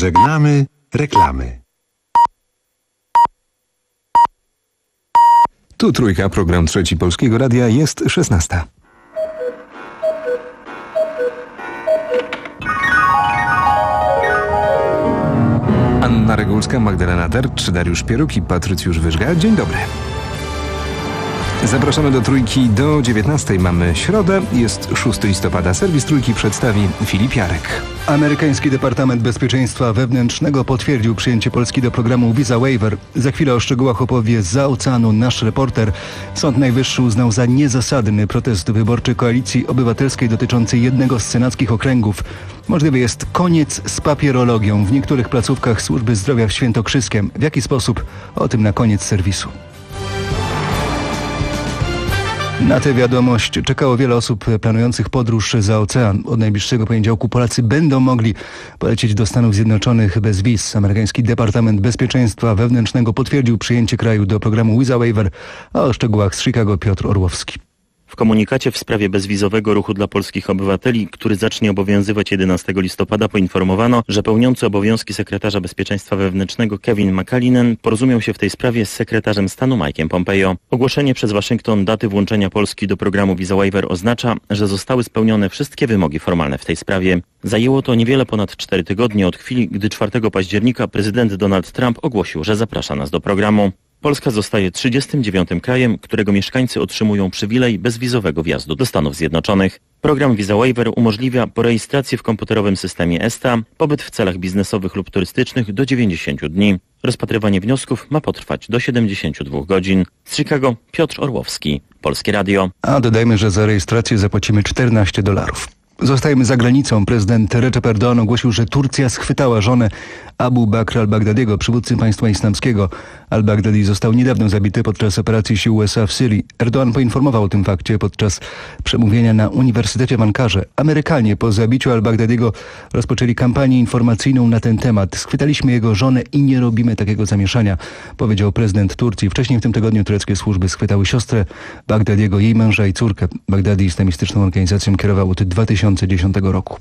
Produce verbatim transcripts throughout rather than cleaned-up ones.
Żegnamy reklamy. Tu Trójka, program Trzeci Polskiego Radia, jest szesnasta. Anna Regulska, Magdalena Dercz, Dariusz Pieruk i Patrycjusz Wyżga. Dzień dobry. Zapraszamy do Trójki do dziewiętnastej. Mamy środę, jest szóstego listopada. Serwis Trójki przedstawi Filip Jarek. Amerykański Departament Bezpieczeństwa Wewnętrznego potwierdził przyjęcie Polski do programu Visa Waiver. Za chwilę o szczegółach opowie zza oceanu nasz reporter. Sąd Najwyższy uznał za niezasadny protest wyborczy Koalicji Obywatelskiej dotyczący jednego z senackich okręgów. Możliwy jest koniec z papierologią w niektórych placówkach służby zdrowia w Świętokrzyskiem. W jaki sposób? O tym na koniec serwisu. Na tę wiadomość czekało wiele osób planujących podróż za ocean. Od najbliższego poniedziałku Polacy będą mogli polecieć do Stanów Zjednoczonych bez wiz. Amerykański Departament Bezpieczeństwa Wewnętrznego potwierdził przyjęcie kraju do programu Visa Waiver, a o szczegółach z Chicago Piotr Orłowski. W komunikacie w sprawie bezwizowego ruchu dla polskich obywateli, który zacznie obowiązywać jedenastego listopada, poinformowano, że pełniący obowiązki sekretarza bezpieczeństwa wewnętrznego Kevin McAleenan porozumiał się w tej sprawie z sekretarzem stanu Mike'em Pompeo. Ogłoszenie przez Waszyngton daty włączenia Polski do programu Visa Waiver oznacza, że zostały spełnione wszystkie wymogi formalne w tej sprawie. Zajęło to niewiele ponad cztery tygodnie od chwili, gdy czwartego października prezydent Donald Trump ogłosił, że zaprasza nas do programu. Polska zostaje trzydziestym dziewiątym krajem, którego mieszkańcy otrzymują przywilej bezwizowego wjazdu do Stanów Zjednoczonych. Program Visa Waiver umożliwia po rejestracji w komputerowym systemie ESTA pobyt w celach biznesowych lub turystycznych do dziewięćdziesięciu dni. Rozpatrywanie wniosków ma potrwać do siedemdziesięciu dwóch godzin. Z Chicago Piotr Orłowski, Polskie Radio. A dodajmy, że za rejestrację zapłacimy czternaście dolarów. Zostajemy za granicą. Prezydent Recep Erdoğan ogłosił, że Turcja schwytała żonę Abu Bakr al-Baghdadiego, przywódcy państwa islamskiego. Al-Baghdadi został niedawno zabity podczas operacji sił U S A w Syrii. Erdoğan poinformował o tym fakcie podczas przemówienia na Uniwersytecie w Ankarze. Amerykanie po zabiciu al-Baghdadiego rozpoczęli kampanię informacyjną na ten temat. Schwytaliśmy jego żonę i nie robimy takiego zamieszania, powiedział prezydent Turcji. Wcześniej w tym tygodniu tureckie służby schwytały siostrę Baghdadiego, jej męża i córkę. Baghdadi islamistyczną organizacją kierował od dwa tysiące dziesiątego roku.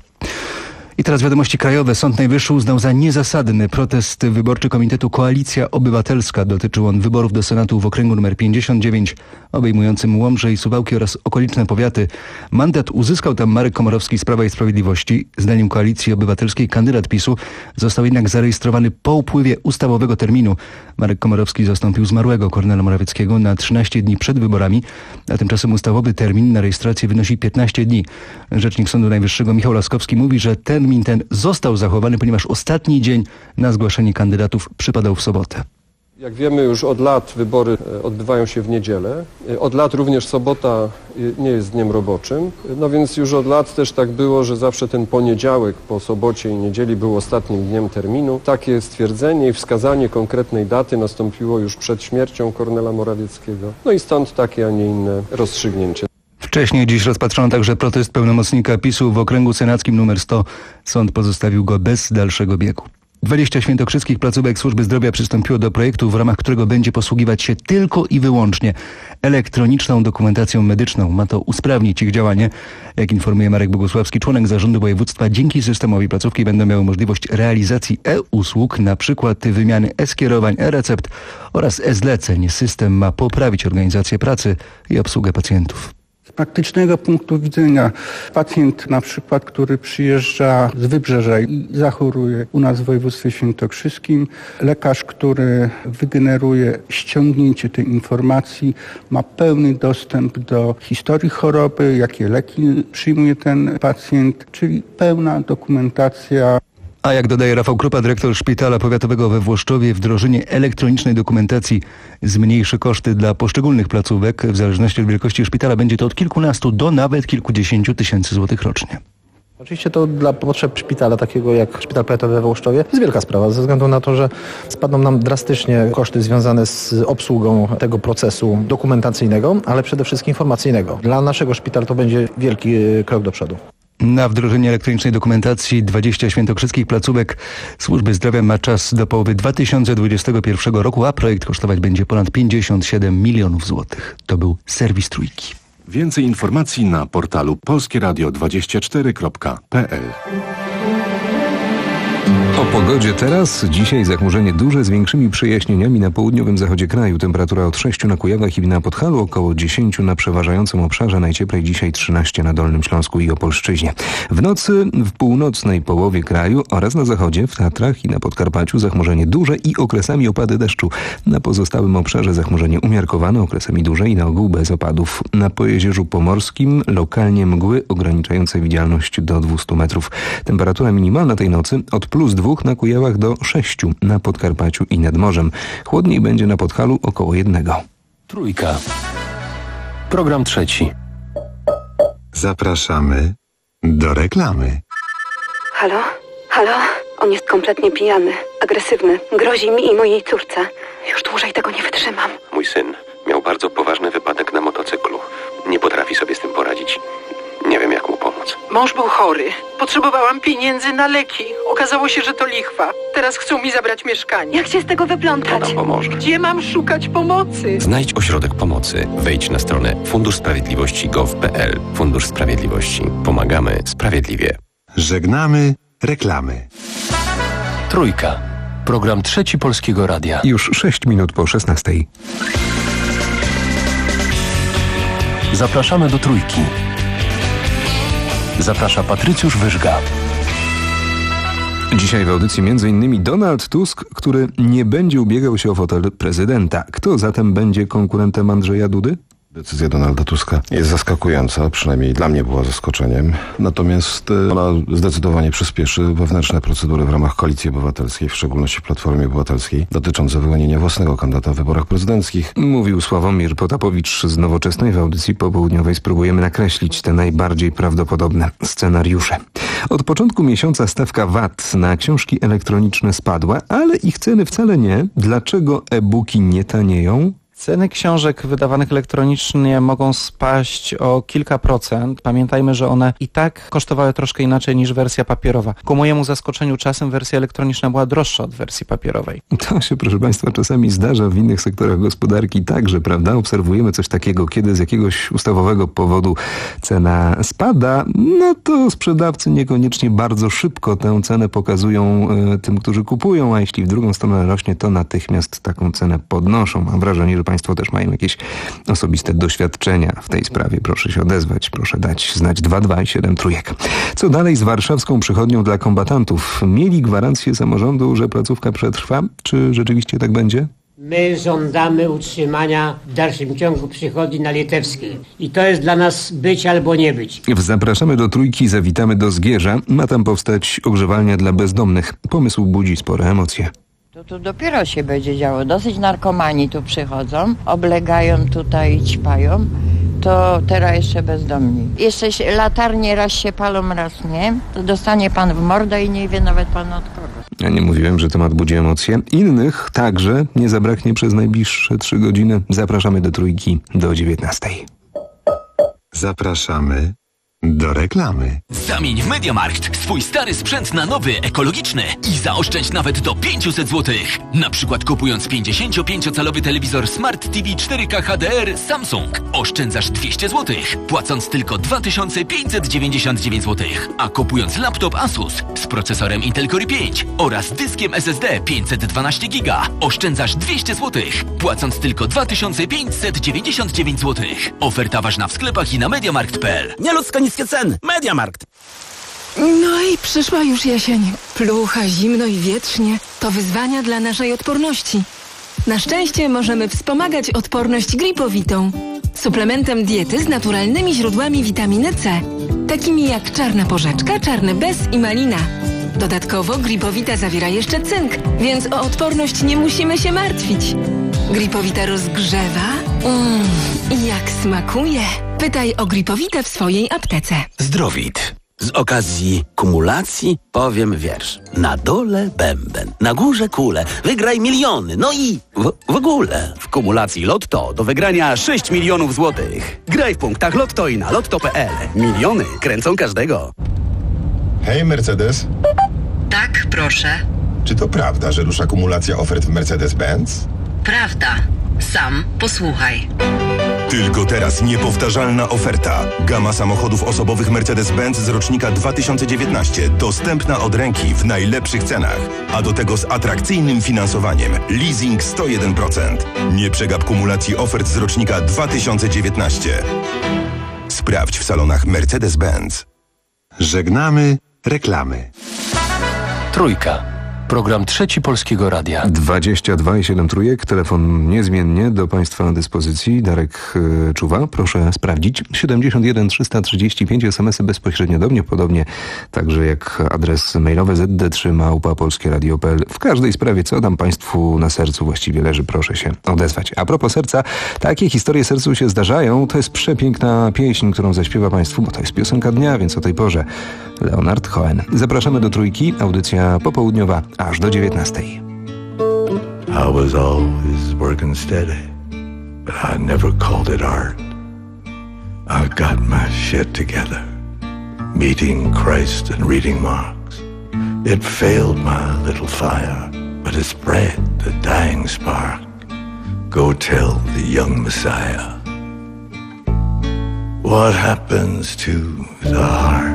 I teraz wiadomości krajowe. Sąd Najwyższy uznał za niezasadny protest wyborczy Komitetu Koalicja Obywatelska. Dotyczył on wyborów do Senatu w okręgu nr pięćdziesiąt dziewięć, obejmującym Łomżę i Suwałki oraz okoliczne powiaty. Mandat uzyskał tam Marek Komorowski z Prawa i Sprawiedliwości. Zdaniem Koalicji Obywatelskiej kandydat PiSu został jednak zarejestrowany po upływie ustawowego terminu. Marek Komorowski zastąpił zmarłego Kornela Morawieckiego na trzynaście dni przed wyborami, a tymczasem ustawowy termin na rejestrację wynosi piętnaście dni. Rzecznik Sądu Najwyższego Michał Laskowski mówi, że termin ten został zachowany, ponieważ ostatni dzień na zgłaszanie kandydatów przypadał w sobotę. Jak wiemy, już od lat wybory odbywają się w niedzielę. Od lat również sobota nie jest dniem roboczym. No więc już od lat też tak było, że zawsze ten poniedziałek po sobocie i niedzieli był ostatnim dniem terminu. Takie stwierdzenie i wskazanie konkretnej daty nastąpiło już przed śmiercią Kornela Morawieckiego. No i stąd takie, a nie inne rozstrzygnięcie. Wcześniej dziś rozpatrzono także protest pełnomocnika PiSu w okręgu senackim numer sto. Sąd pozostawił go bez dalszego biegu. dwadzieścia świętokrzyskich placówek służby zdrowia przystąpiło do projektu, w ramach którego będzie posługiwać się tylko i wyłącznie elektroniczną dokumentacją medyczną. Ma to usprawnić ich działanie. Jak informuje Marek Bogusławski, członek zarządu województwa, dzięki systemowi placówki będą miały możliwość realizacji e-usług, na przykład wymiany e-skierowań, e-recept oraz e-zleceń. System ma poprawić organizację pracy i obsługę pacjentów. Z praktycznego punktu widzenia pacjent na przykład, który przyjeżdża z Wybrzeża i zachoruje u nas w województwie świętokrzyskim, lekarz, który wygeneruje ściągnięcie tej informacji, ma pełny dostęp do historii choroby, jakie leki przyjmuje ten pacjent, czyli pełna dokumentacja. A jak dodaje Rafał Krupa, dyrektor Szpitala Powiatowego we Włoszczowie, wdrożenie elektronicznej dokumentacji zmniejszy koszty dla poszczególnych placówek. W zależności od wielkości szpitala będzie to od kilkunastu do nawet kilkudziesięciu tysięcy złotych rocznie. Oczywiście to dla potrzeb szpitala, takiego jak Szpital Powiatowy we Włoszczowie, jest wielka sprawa, ze względu na to, że spadną nam drastycznie koszty związane z obsługą tego procesu dokumentacyjnego, ale przede wszystkim informacyjnego. Dla naszego szpitala to będzie wielki krok do przodu. Na wdrożenie elektronicznej dokumentacji dwadzieścia świętokrzyskich placówek służby zdrowia ma czas do połowy dwa tysiące dwudziestego pierwszego roku, a projekt kosztować będzie ponad pięćdziesiąt siedem milionów złotych. To był serwis Trójki. Więcej informacji na portalu polskieradio dwadzieścia cztery kropka p l. O Pogodzie teraz. Dzisiaj zachmurzenie duże z większymi przejaśnieniami na południowym zachodzie kraju. Temperatura od sześciu na Kujawach i na Podhalu, około dziesięciu na przeważającym obszarze. Najcieplej dzisiaj trzynaście na Dolnym Śląsku i Opolszczyźnie. W nocy w północnej połowie kraju oraz na zachodzie, w Tatrach i na Podkarpaciu zachmurzenie duże i okresami opady deszczu. Na pozostałym obszarze zachmurzenie umiarkowane, okresami duże i na ogół bez opadów. Na Pojezierzu Pomorskim lokalnie mgły ograniczające widzialność do dwustu metrów. Temperatura minimalna tej nocy od plus dwóch na Kujawach do sześciu na Podkarpaciu i nad morzem. Chłodniej będzie na Podhalu około jednego. Trójka. Program trzeci. Zapraszamy do reklamy. Halo? Halo? On jest kompletnie pijany, agresywny, grozi mi i mojej córce. Już dłużej tego nie wytrzymam. Mój syn miał bardzo poważny wypadek na motocyklu. Nie potrafi sobie z tym poradzić. Nie wiem, jak mu pomóc. Mąż był chory. Potrzebowałam pieniędzy na leki. Okazało się, że to lichwa. Teraz chcą mi zabrać mieszkanie. Jak się z tego wyplątać? To nam pomoże. Gdzie mam szukać pomocy? Znajdź ośrodek pomocy. Wejdź na stronę fundusz sprawiedliwości kropka gov kropka pl. Fundusz Sprawiedliwości. Pomagamy sprawiedliwie. Żegnamy reklamy. Trójka. Program trzeci Polskiego Radia. Już sześć minut po szesnastej. Zapraszamy do Trójki. Zaprasza Patrycjusz Wyżga. Dzisiaj w audycji między innymi Donald Tusk, który nie będzie ubiegał się o fotel prezydenta. Kto zatem będzie konkurentem Andrzeja Dudy? Decyzja Donalda Tuska jest zaskakująca, przynajmniej dla mnie była zaskoczeniem. Natomiast ona zdecydowanie przyspieszy wewnętrzne procedury w ramach Koalicji Obywatelskiej, w szczególności Platformy Obywatelskiej, dotyczące wyłonienia własnego kandydata w wyborach prezydenckich. Mówił Sławomir Potapowicz z Nowoczesnej. W audycji popołudniowej spróbujemy nakreślić te najbardziej prawdopodobne scenariusze. Od początku miesiąca stawka V A T na książki elektroniczne spadła, ale ich ceny wcale nie. Dlaczego e-booki nie tanieją? Ceny książek wydawanych elektronicznie mogą spaść o kilka procent. Pamiętajmy, że one i tak kosztowały troszkę inaczej niż wersja papierowa. Ku mojemu zaskoczeniu czasem wersja elektroniczna była droższa od wersji papierowej. To się, proszę Państwa, czasami zdarza w innych sektorach gospodarki także, prawda? Obserwujemy coś takiego, kiedy z jakiegoś ustawowego powodu cena spada, no to sprzedawcy niekoniecznie bardzo szybko tę cenę pokazują e, tym, którzy kupują, a jeśli w drugą stronę rośnie, to natychmiast taką cenę podnoszą. Mam wrażenie, że Państwo też mają jakieś osobiste doświadczenia w tej sprawie. Proszę się odezwać, proszę dać znać dwa dwa siedem trójek. Co dalej z warszawską przychodnią dla kombatantów? Mieli gwarancję samorządu, że placówka przetrwa? Czy rzeczywiście tak będzie? My żądamy utrzymania w dalszym ciągu przychodni na Litewskiej. I to jest dla nas być albo nie być. Zapraszamy do Trójki, zawitamy do Zgierza. Ma tam powstać ogrzewalnia dla bezdomnych. Pomysł budzi spore emocje. To tu dopiero się będzie działo. Dosyć narkomani tu przychodzą, oblegają tutaj i ćpają. To teraz jeszcze bezdomni. Jeszcze się, latarnie raz się palą, raz nie. To dostanie pan w mordę i nie wie nawet pan od kogo. Ja nie mówiłem, że temat budzi emocje. Innych także nie zabraknie przez najbliższe trzy godziny. Zapraszamy do Trójki do dziewiętnastej. Zapraszamy do reklamy. Zamień w MediaMarkt swój stary sprzęt na nowy, ekologiczny i zaoszczędź nawet do pięćset złotych. Na przykład kupując pięćdziesięciopięciocalowy telewizor Smart T V cztery K H D R Samsung oszczędzasz dwieście złotych, płacąc tylko dwa tysiące pięćset dziewięćdziesiąt dziewięć złotych. A kupując laptop Asus z procesorem Intel Core i pięć oraz dyskiem S S D pięćset dwanaście giga oszczędzasz dwieście złotych, płacąc tylko dwa tysiące pięćset dziewięćdziesiąt dziewięć złotych. Oferta ważna w sklepach i na mediamarkt kropka p l. Nieludzko niskie ceny. MediaMarkt. No i przyszła już jesień. Plucha, zimno i wietrznie. To wyzwania dla naszej odporności. Na szczęście możemy wspomagać odporność Gripowitą. Suplementem diety z naturalnymi źródłami witaminy C. Takimi jak czarna porzeczka, czarny bez i malina. Dodatkowo Gripowita zawiera jeszcze cynk, więc o odporność nie musimy się martwić. Gripowita rozgrzewa. Mmm, i jak smakuje. Pytaj o Gripowitę w swojej aptece. Zdrowit. Z okazji kumulacji powiem wiersz. Na dole bęben, na górze kule, wygraj miliony, no i w, w ogóle. W kumulacji Lotto do wygrania sześć milionów złotych. Graj w punktach Lotto i na lotto kropka p l. Miliony kręcą każdego. Hej, Mercedes. Tak, proszę. Czy to prawda, że rusza kumulacja ofert w Mercedes-Benz? Prawda. Sam posłuchaj. Tylko teraz niepowtarzalna oferta. Gama samochodów osobowych Mercedes-Benz z rocznika dwa tysiące dziewiętnaście. Dostępna od ręki w najlepszych cenach. A do tego z atrakcyjnym finansowaniem. Leasing sto jeden procent. Nie przegap kumulacji ofert z rocznika dwa tysiące dziewiętnaście. Sprawdź w salonach Mercedes-Benz. Żegnamy reklamy. Trójka. Program Trzeci Polskiego Radia. dwadzieścia dwa i siedem trójek. Telefon niezmiennie do Państwa dyspozycji. Darek y, czuwa. Proszę sprawdzić. siedemdziesiąt jeden trzysta trzydzieści pięć. es em esy bezpośrednio do mnie. Podobnie także jak adres mailowy zet de trzy małpa polskie radio kropka pe el. W każdej sprawie, co tam Państwu na sercu właściwie leży, proszę się odezwać. A propos serca, takie historie sercu się zdarzają. To jest przepiękna pieśń, którą zaśpiewa Państwu, bo to jest piosenka dnia, więc o tej porze Leonard Cohen. Zapraszamy do Trójki. Audycja popołudniowa aż do dziewiętnastej. I was always working steady, but I never called it art. I got my shit together, meeting Christ and reading Marx. It failed my little fire, but it spread the dying spark. Go tell the young Messiah what happens to the heart.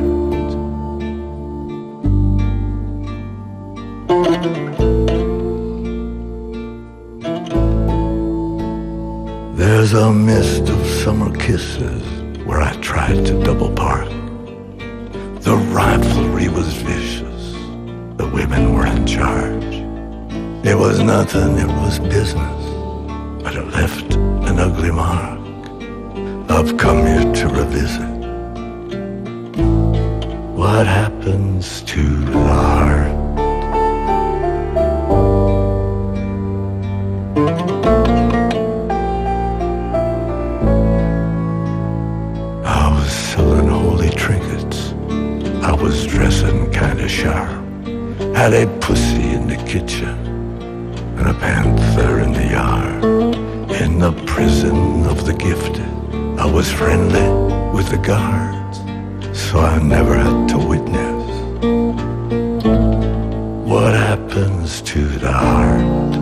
There's a mist of summer kisses where I tried to double park. The rivalry was vicious, the women were in charge. It was nothing, it was business, but it left an ugly mark. I've come here to revisit what happens to the heart. Trinkets. I was dressing kinda sharp. Had a pussy in the kitchen and a panther in the yard. In the prison of the gifted, I was friendly with the guards, so I never had to witness what happens to the heart.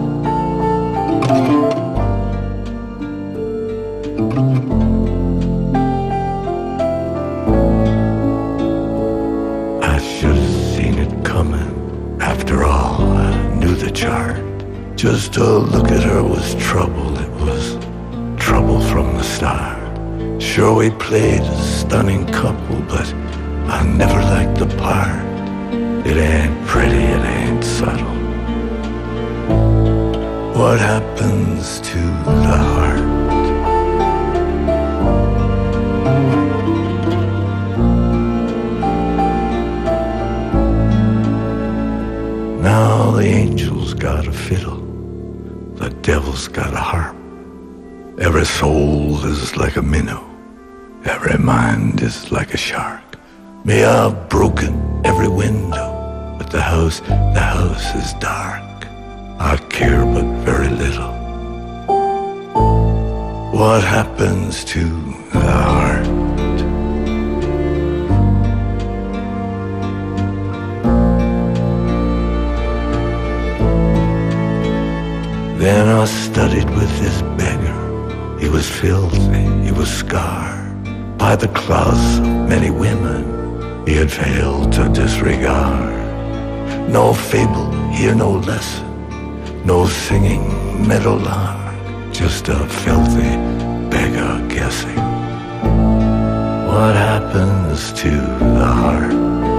Just to look at her was trouble, it was trouble from the start. Sure, we played a stunning couple, but I never liked the part. It ain't pretty, it ain't subtle. What happens to the heart? Now the angel's got a fiddle, the devil's got a harp. Every soul is like a minnow, every mind is like a shark. Me, I've broken every window, but the house, the house is dark. I care but very little. What happens to the heart? Then I studied with this beggar. He was filthy, he was scarred by the claws of many women he had failed to disregard. No fable, here no lesson, no singing meadowlark, just a filthy beggar guessing what happens to the heart.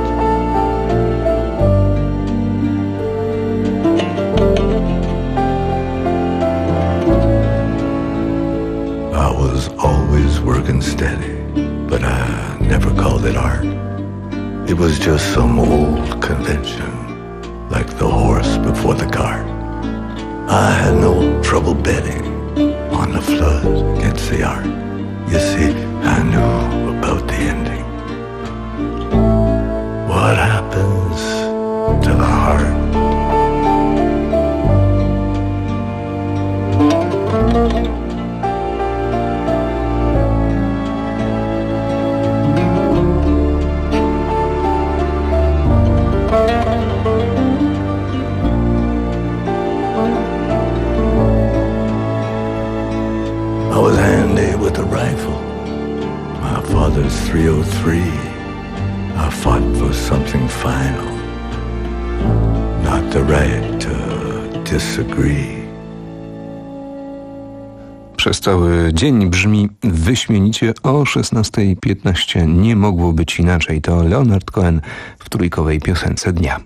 Always working steady, but I never called it art. It was just some old convention, like the horse before the cart. I had no trouble betting on the flood against the art. You see, I knew about the ending. What happens to the heart? I fought for something final, not the right to disagree. Przez cały dzień brzmi wyśmienicie. O szesnastej piętnaście nie mogło być inaczej. To Leonard Cohen w trójkowej piosence dnia.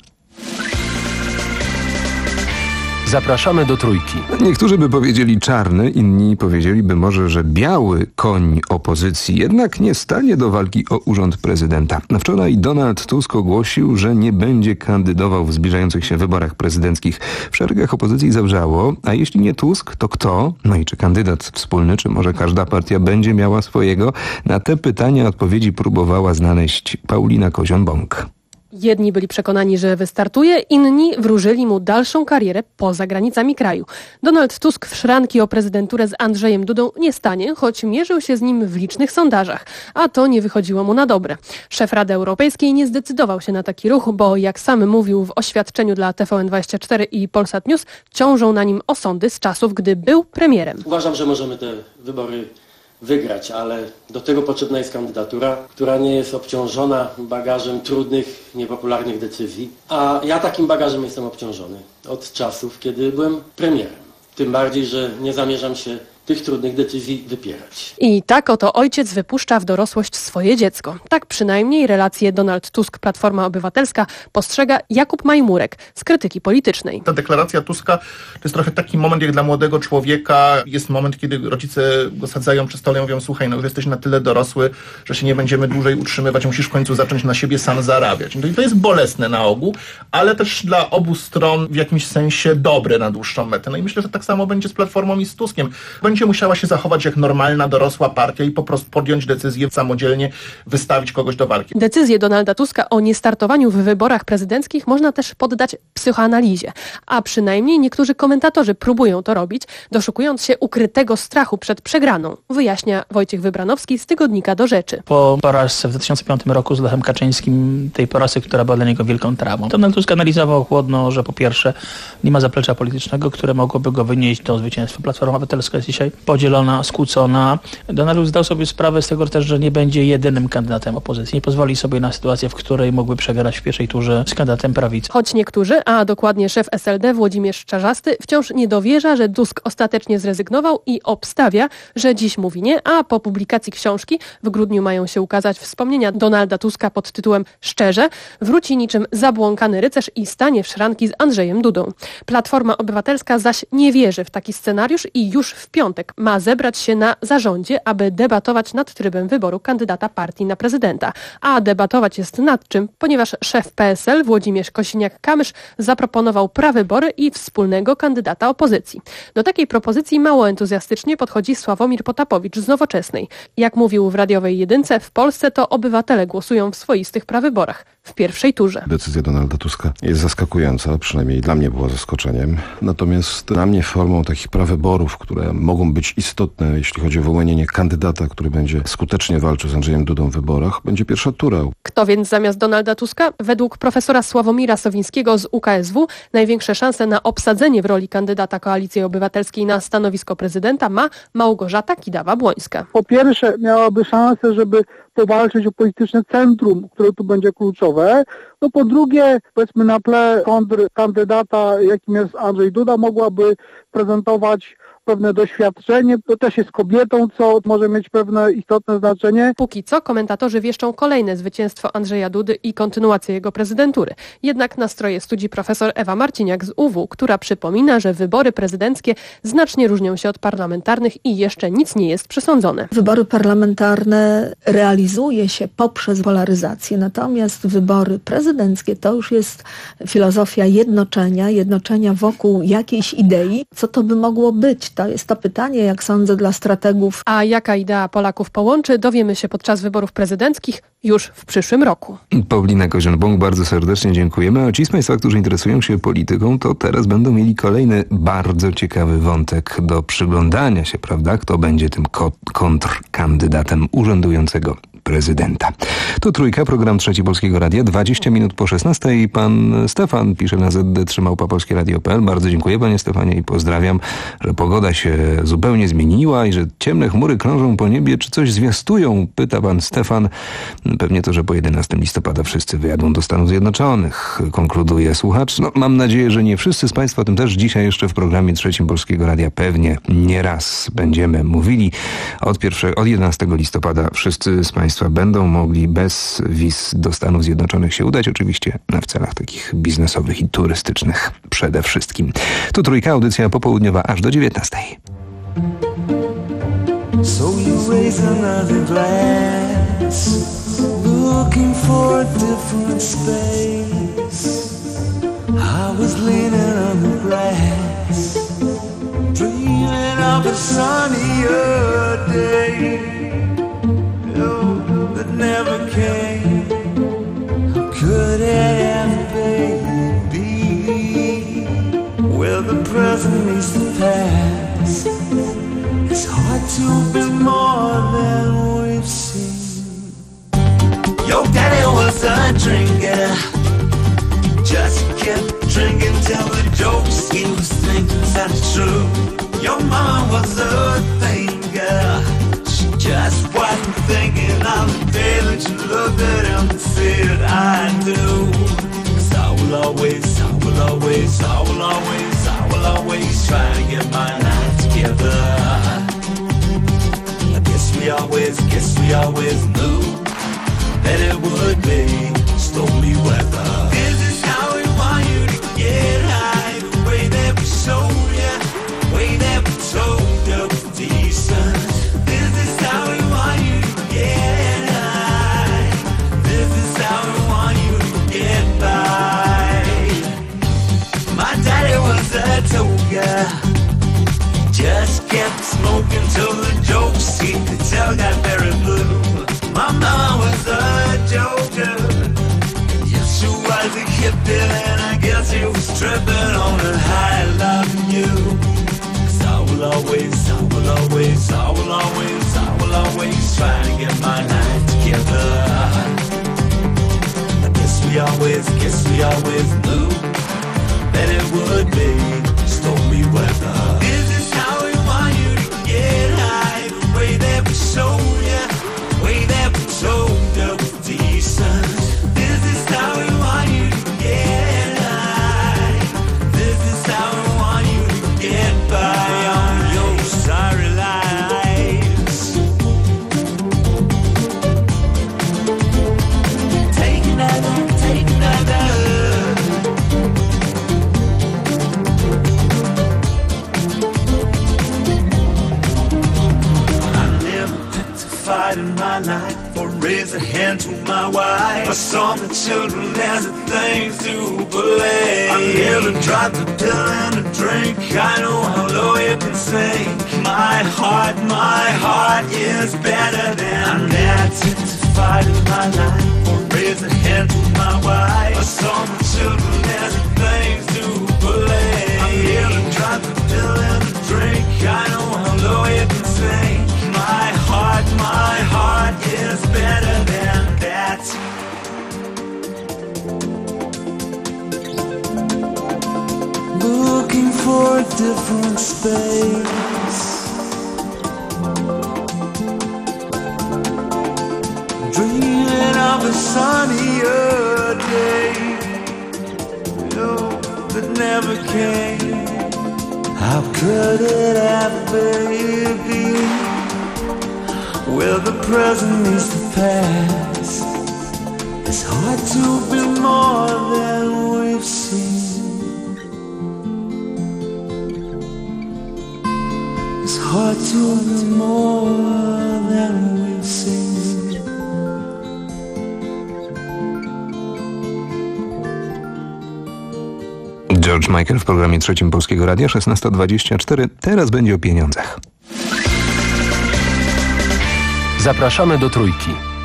Zapraszamy do Trójki. Niektórzy by powiedzieli czarny, inni powiedzieliby może, że biały koń opozycji jednak nie stanie do walki o urząd prezydenta. Wczoraj Donald Tusk ogłosił, że nie będzie kandydował w zbliżających się wyborach prezydenckich. W szeregach opozycji zawrzało, a jeśli nie Tusk, to kto? No i czy kandydat wspólny, czy może każda partia będzie miała swojego? Na te pytania odpowiedzi próbowała znaleźć Paulina Kozion-Bąk. Jedni byli przekonani, że wystartuje, inni wróżyli mu dalszą karierę poza granicami kraju. Donald Tusk w szranki o prezydenturę z Andrzejem Dudą nie stanie, choć mierzył się z nim w licznych sondażach, a to nie wychodziło mu na dobre. Szef Rady Europejskiej nie zdecydował się na taki ruch, bo jak sam mówił w oświadczeniu dla T V N dwadzieścia cztery i Polsat News, ciążą na nim osądy z czasów, gdy był premierem. Uważam, że możemy te wybory wygrać, ale do tego potrzebna jest kandydatura, która nie jest obciążona bagażem trudnych, niepopularnych decyzji, a ja takim bagażem jestem obciążony od czasów, kiedy byłem premierem. Tym bardziej, że nie zamierzam się tych trudnych decyzji wypierać. I tak oto ojciec wypuszcza w dorosłość swoje dziecko. Tak przynajmniej relacje Donald Tusk-Platforma Obywatelska postrzega Jakub Majmurek z Krytyki Politycznej. Ta deklaracja Tuska to jest trochę taki moment jak dla młodego człowieka. Jest moment, kiedy rodzice go sadzają przy stole i mówią: słuchaj, no już jesteś na tyle dorosły, że się nie będziemy dłużej utrzymywać, musisz w końcu zacząć na siebie sam zarabiać. No i to jest bolesne na ogół, ale też dla obu stron w jakimś sensie dobre na dłuższą metę. No i myślę, że tak samo będzie z Platformą i z Tuskiem. Będzie musiała się zachować jak normalna, dorosła partia i po prostu podjąć decyzję samodzielnie, wystawić kogoś do walki. Decyzję Donalda Tuska o niestartowaniu w wyborach prezydenckich można też poddać psychoanalizie, a przynajmniej niektórzy komentatorzy próbują to robić, doszukując się ukrytego strachu przed przegraną, wyjaśnia Wojciech Wybranowski z Tygodnika Do Rzeczy. Po porażce w dwa tysiące piątym roku z Lechem Kaczyńskim, tej porażce, która była dla niego wielką trawą, Donald Tusk analizował chłodno, że po pierwsze nie ma zaplecza politycznego, które mogłoby go wynieść do zwycięstwa. Platforma Obywatelska jest dzisiaj podzielona, skłócona. Donald Tusk zdał sobie sprawę z tego też, że nie będzie jedynym kandydatem opozycji. Nie pozwoli sobie na sytuację, w której mógłby przegrać w pierwszej turze z kandydatem prawicy. Choć niektórzy, a dokładnie szef S L D Włodzimierz Czarzasty, wciąż nie dowierza, że Tusk ostatecznie zrezygnował i obstawia, że dziś mówi nie, a po publikacji książki w grudniu mają się ukazać wspomnienia Donalda Tuska pod tytułem Szczerze, wróci niczym zabłąkany rycerz i stanie w szranki z Andrzejem Dudą. Platforma Obywatelska zaś nie wierzy w taki scenariusz i już w piątek ma zebrać się na zarządzie, aby debatować nad trybem wyboru kandydata partii na prezydenta. A debatować jest nad czym, ponieważ szef P S L Włodzimierz Kosiniak-Kamysz zaproponował prawybory i wspólnego kandydata opozycji. Do takiej propozycji mało entuzjastycznie podchodzi Sławomir Potapowicz z Nowoczesnej. Jak mówił w radiowej jedynce, w Polsce to obywatele głosują w swoistych prawyborach w pierwszej turze. Decyzja Donalda Tuska jest zaskakująca, przynajmniej dla mnie była zaskoczeniem. Natomiast dla mnie formą takich prawyborów, które mogą być istotne, jeśli chodzi o wyłonienie kandydata, który będzie skutecznie walczył z Andrzejem Dudą w wyborach, będzie pierwsza tura. Kto więc zamiast Donalda Tuska? Według profesora Sławomira Sowińskiego z U K S W największe szanse na obsadzenie w roli kandydata Koalicji Obywatelskiej na stanowisko prezydenta ma Małgorzata Kidawa-Błońska. Po pierwsze miałaby szansę, żeby powalczyć o polityczne centrum, które tu będzie kluczowe. No po drugie, powiedzmy na tle kontrkandydata, jakim jest Andrzej Duda, mogłaby prezentować pewne doświadczenie, to też jest kobietą, co może mieć pewne istotne znaczenie. Póki co komentatorzy wieszczą kolejne zwycięstwo Andrzeja Dudy i kontynuację jego prezydentury. Jednak nastroje studzi profesor Ewa Marciniak z U W, która przypomina, że wybory prezydenckie znacznie różnią się od parlamentarnych i jeszcze nic nie jest przesądzone. Wybory parlamentarne realizuje się poprzez polaryzację, natomiast wybory prezydenckie to już jest filozofia jednoczenia, jednoczenia wokół jakiejś idei. Co to by mogło być? To jest to pytanie, jak sądzę, dla strategów. A jaka idea Polaków połączy, dowiemy się podczas wyborów prezydenckich już w przyszłym roku. Paulina Kozion-Bąk, bardzo serdecznie dziękujemy. A ci z Państwa, którzy interesują się polityką, to teraz będą mieli kolejny bardzo ciekawy wątek do przyglądania się, prawda? Kto będzie tym ko- kontrkandydatem urzędującego prezydenta. To Trójka, program Trzeci Polskiego Radia, dwadzieścia minut po szesnastej. Pan Stefan pisze na zet de trzy małpa polskie radio kropka pe el. Bardzo dziękuję, panie Stefanie, i pozdrawiam, że pogoda się zupełnie zmieniła i że ciemne chmury krążą po niebie. Czy coś zwiastują? Pyta pan Stefan. Pewnie to, że po jedenastego listopada wszyscy wyjadą do Stanów Zjednoczonych, konkluduje słuchacz. No, mam nadzieję, że nie wszyscy z państwa, tym też dzisiaj jeszcze w programie Trzecim Polskiego Radia pewnie nie raz będziemy mówili. Od, pierwszego, od jedenastego listopada wszyscy z państwa będą mogli bez wiz do Stanów Zjednoczonych się udać. Oczywiście w celach takich biznesowych i turystycznych przede wszystkim. Tu Trójka, audycja popołudniowa aż do dziewiętnastej. So you raise another glass, looking for a different space. I was leaning on the grass, dreaming of a sunnier day, oh, that never came. Could it ever be? Well, the present meets the past. It's hard to be more than we've seen. Your daddy was a drinker, just kept drinking till the jokes he was thinking sounded true. Your mama was a thinker, she just wasn't thinking on the day that you looked at him and said, I do. 'Cause I will always, I will always, I will always, I will always try to get my life together. I guess we always, guess we always knew that it would be stormy weather. This is how we want you to get high, the way that we showed you, the way that we told you was decent. This is how we want you to get high. This is how we want you to get by. My daddy was a toga, just kept smoking till the jokes he could tell got very blue. My mama was a joker, yes she was a hippie, and I guess he was tripping on a high loving you. 'Cause I will always, I will always, I will always, I will always try to get my life together. I guess we always, guess we always knew that it would be stormy weather. This is how we want you to get high, the way that we showed you, the way that we told you was decent. This is how we want you to get high. This is how we want you to get by on your sorry lives. Take another, take another. In my life, or raise a hand to my wife. I saw the children as a thing to believe. I never dropped a pill and a drink. I know how low you can sink. My heart, my heart is better than that. To fight in my life, or raise a hand to my wife. I saw the children as a thing to believe. I never dropped a pill and a drink. I know how low you can sink. My heart, my heart is better than that. Looking for a different space, dreaming of a sunnier day, oh, that never came. How could it ever be? Well, the present meets the past. It's hard to be more than we've seen. It's hard to be more than we've seen. George Michael w programie Trzecim Polskiego Radia, szesnasta dwadzieścia cztery. Teraz będzie o pieniądzach. Zapraszamy do Trójki.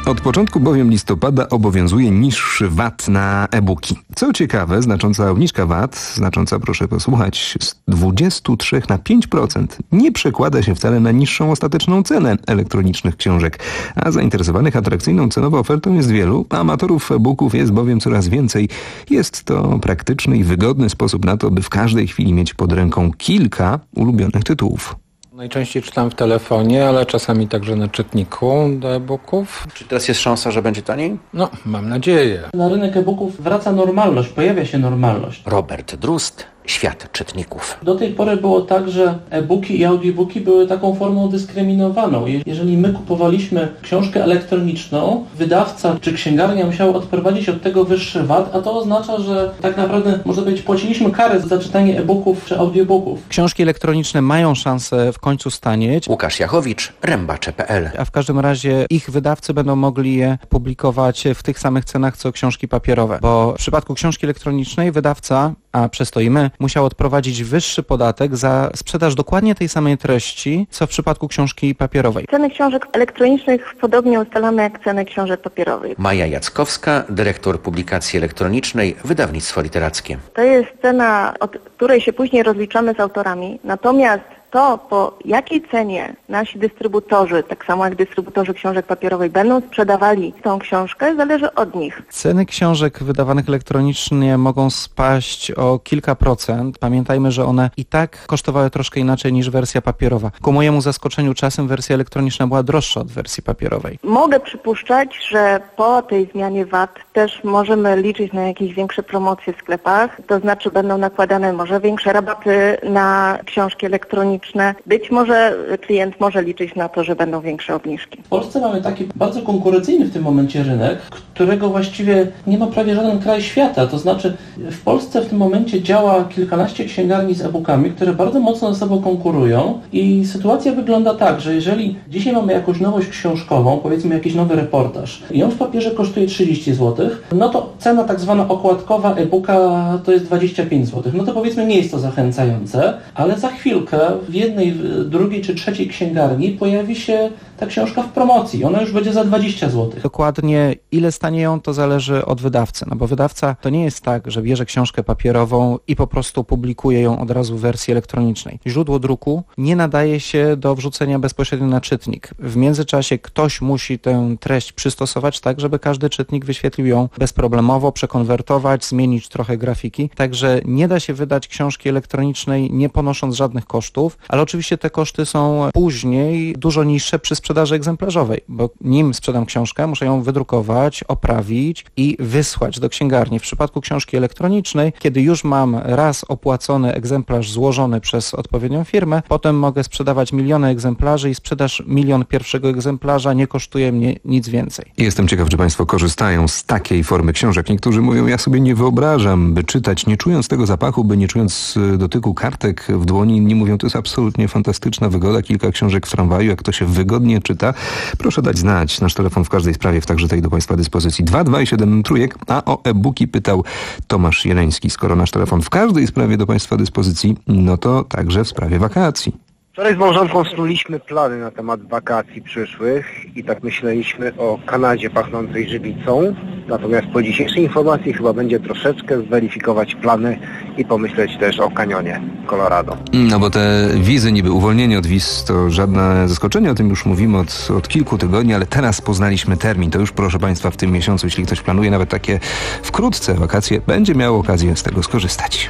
Od początku bowiem listopada obowiązuje niższy V A T na e-booki. Co ciekawe, znacząca obniżka V A T, znacząca, proszę posłuchać, z dwudziestu trzech na pięć procent nie przekłada się wcale na niższą ostateczną cenę elektronicznych książek, a zainteresowanych atrakcyjną cenowo ofertą jest wielu, amatorów e-booków jest bowiem coraz więcej. Jest to praktyczny i wygodny sposób na to, by w każdej chwili mieć pod ręką kilka ulubionych tytułów. Najczęściej czytam w telefonie, ale czasami także na czytniku do e-booków. Czy teraz jest szansa, że będzie taniej? No, mam nadzieję. Na rynek e-booków wraca normalność, pojawia się normalność. Robert Drust, Świat czytników. Do tej pory było tak, że e-booki i audiobooki były taką formą dyskryminowaną. Jeżeli my kupowaliśmy książkę elektroniczną, wydawca czy księgarnia musiał odprowadzić od tego wyższy V A T, a to oznacza, że tak naprawdę, można powiedzieć, płaciliśmy karę za czytanie e-booków czy audiobooków. Książki elektroniczne mają szansę w końcu stanieć. Łukasz Jachowicz, rębacze kropka pe el. A w każdym razie ich wydawcy będą mogli je publikować w tych samych cenach, co książki papierowe. Bo w przypadku książki elektronicznej wydawca, a przez to i my, musiał odprowadzić wyższy podatek za sprzedaż dokładnie tej samej treści, co w przypadku książki papierowej. Ceny książek elektronicznych podobnie ustalamy jak ceny książek papierowych. Maja Jackowska, dyrektor publikacji elektronicznej, wydawnictwo literackie. To jest cena, od której się później rozliczamy z autorami, natomiast to, po jakiej cenie nasi dystrybutorzy, tak samo jak dystrybutorzy książek papierowej, będą sprzedawali tą książkę, zależy od nich. Ceny książek wydawanych elektronicznie mogą spaść o kilka procent. Pamiętajmy, że one i tak kosztowały troszkę inaczej niż wersja papierowa. Ku mojemu zaskoczeniu czasem wersja elektroniczna była droższa od wersji papierowej. Mogę przypuszczać, że po tej zmianie V A T też możemy liczyć na jakieś większe promocje w sklepach, to znaczy będą nakładane może większe rabaty na książki elektroniczne. Być może klient może liczyć na to, że będą większe obniżki. W Polsce mamy taki bardzo konkurencyjny w tym momencie rynek, którego właściwie nie ma prawie żaden kraj świata. To znaczy w Polsce w tym momencie działa kilkanaście księgarni z e-bookami, które bardzo mocno ze sobą konkurują i sytuacja wygląda tak, że jeżeli dzisiaj mamy jakąś nowość książkową, powiedzmy jakiś nowy reportaż i on w papierze kosztuje trzydzieści złotych, no to cena tak zwana okładkowa e-booka to jest dwadzieścia pięć złotych. No to powiedzmy nie jest to zachęcające, ale za chwilkę w jednej, w drugiej czy trzeciej księgarni pojawi się ta książka w promocji. Ona już będzie za dwadzieścia złotych. Dokładnie ile stanieją, to zależy od wydawcy. No bo wydawca to nie jest tak, że bierze książkę papierową i po prostu publikuje ją od razu w wersji elektronicznej. Źródło druku nie nadaje się do wrzucenia bezpośrednio na czytnik. W międzyczasie ktoś musi tę treść przystosować tak, żeby każdy czytnik wyświetlił ją bezproblemowo, przekonwertować, zmienić trochę grafiki. Także nie da się wydać książki elektronicznej nie ponosząc żadnych kosztów, ale oczywiście te koszty są później dużo niższe przy sprzedaży egzemplarzowej, bo nim sprzedam książkę, muszę ją wydrukować, oprawić i wysłać do księgarni. W przypadku książki elektronicznej, kiedy już mam raz opłacony egzemplarz złożony przez odpowiednią firmę, potem mogę sprzedawać miliony egzemplarzy i sprzedaż milion pierwszego egzemplarza nie kosztuje mnie nic więcej. Jestem ciekaw, czy Państwo korzystają z takiej formy książek. Niektórzy mówią, ja sobie nie wyobrażam, by czytać, nie czując tego zapachu, by nie czując dotyku kartek w dłoni. Inni mówią, to jest absolutnie fantastyczna wygoda, kilka książek w tramwaju, jak to się wygodnie czyta. Proszę dać znać. Nasz telefon w każdej sprawie, w także tej do Państwa dyspozycji. dwa dwa i siedem trójek, a o e-booki pytał Tomasz Jeleński. Skoro nasz telefon w każdej sprawie do Państwa dyspozycji, no to także w sprawie wakacji. Wczoraj z małżonką snuliśmy plany na temat wakacji przyszłych i tak myśleliśmy o Kanadzie pachnącej żywicą. Natomiast po dzisiejszej informacji chyba będzie troszeczkę zweryfikować plany i pomyśleć też o kanionie Colorado. No bo te wizy, niby uwolnienie od wiz to żadne zaskoczenie, o tym już mówimy od, od kilku tygodni, ale teraz poznaliśmy termin. To już proszę Państwa w tym miesiącu, jeśli ktoś planuje nawet takie wkrótce wakacje, będzie miał okazję z tego skorzystać.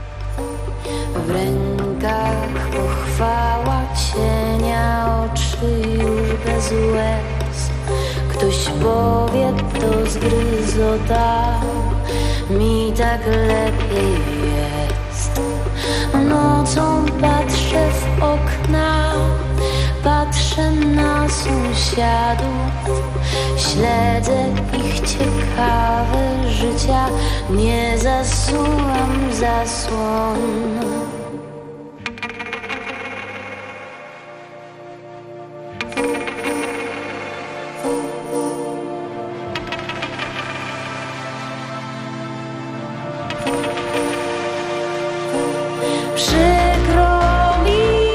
W rękach pochwała cienia, oczy już bez łez. Ktoś powie, to zgryzota, mi tak lepiej jest. Nocą patrzę w okna, patrzę na sąsiadów, śledzę ich ciekawe życia, nie zasuwam zasłon.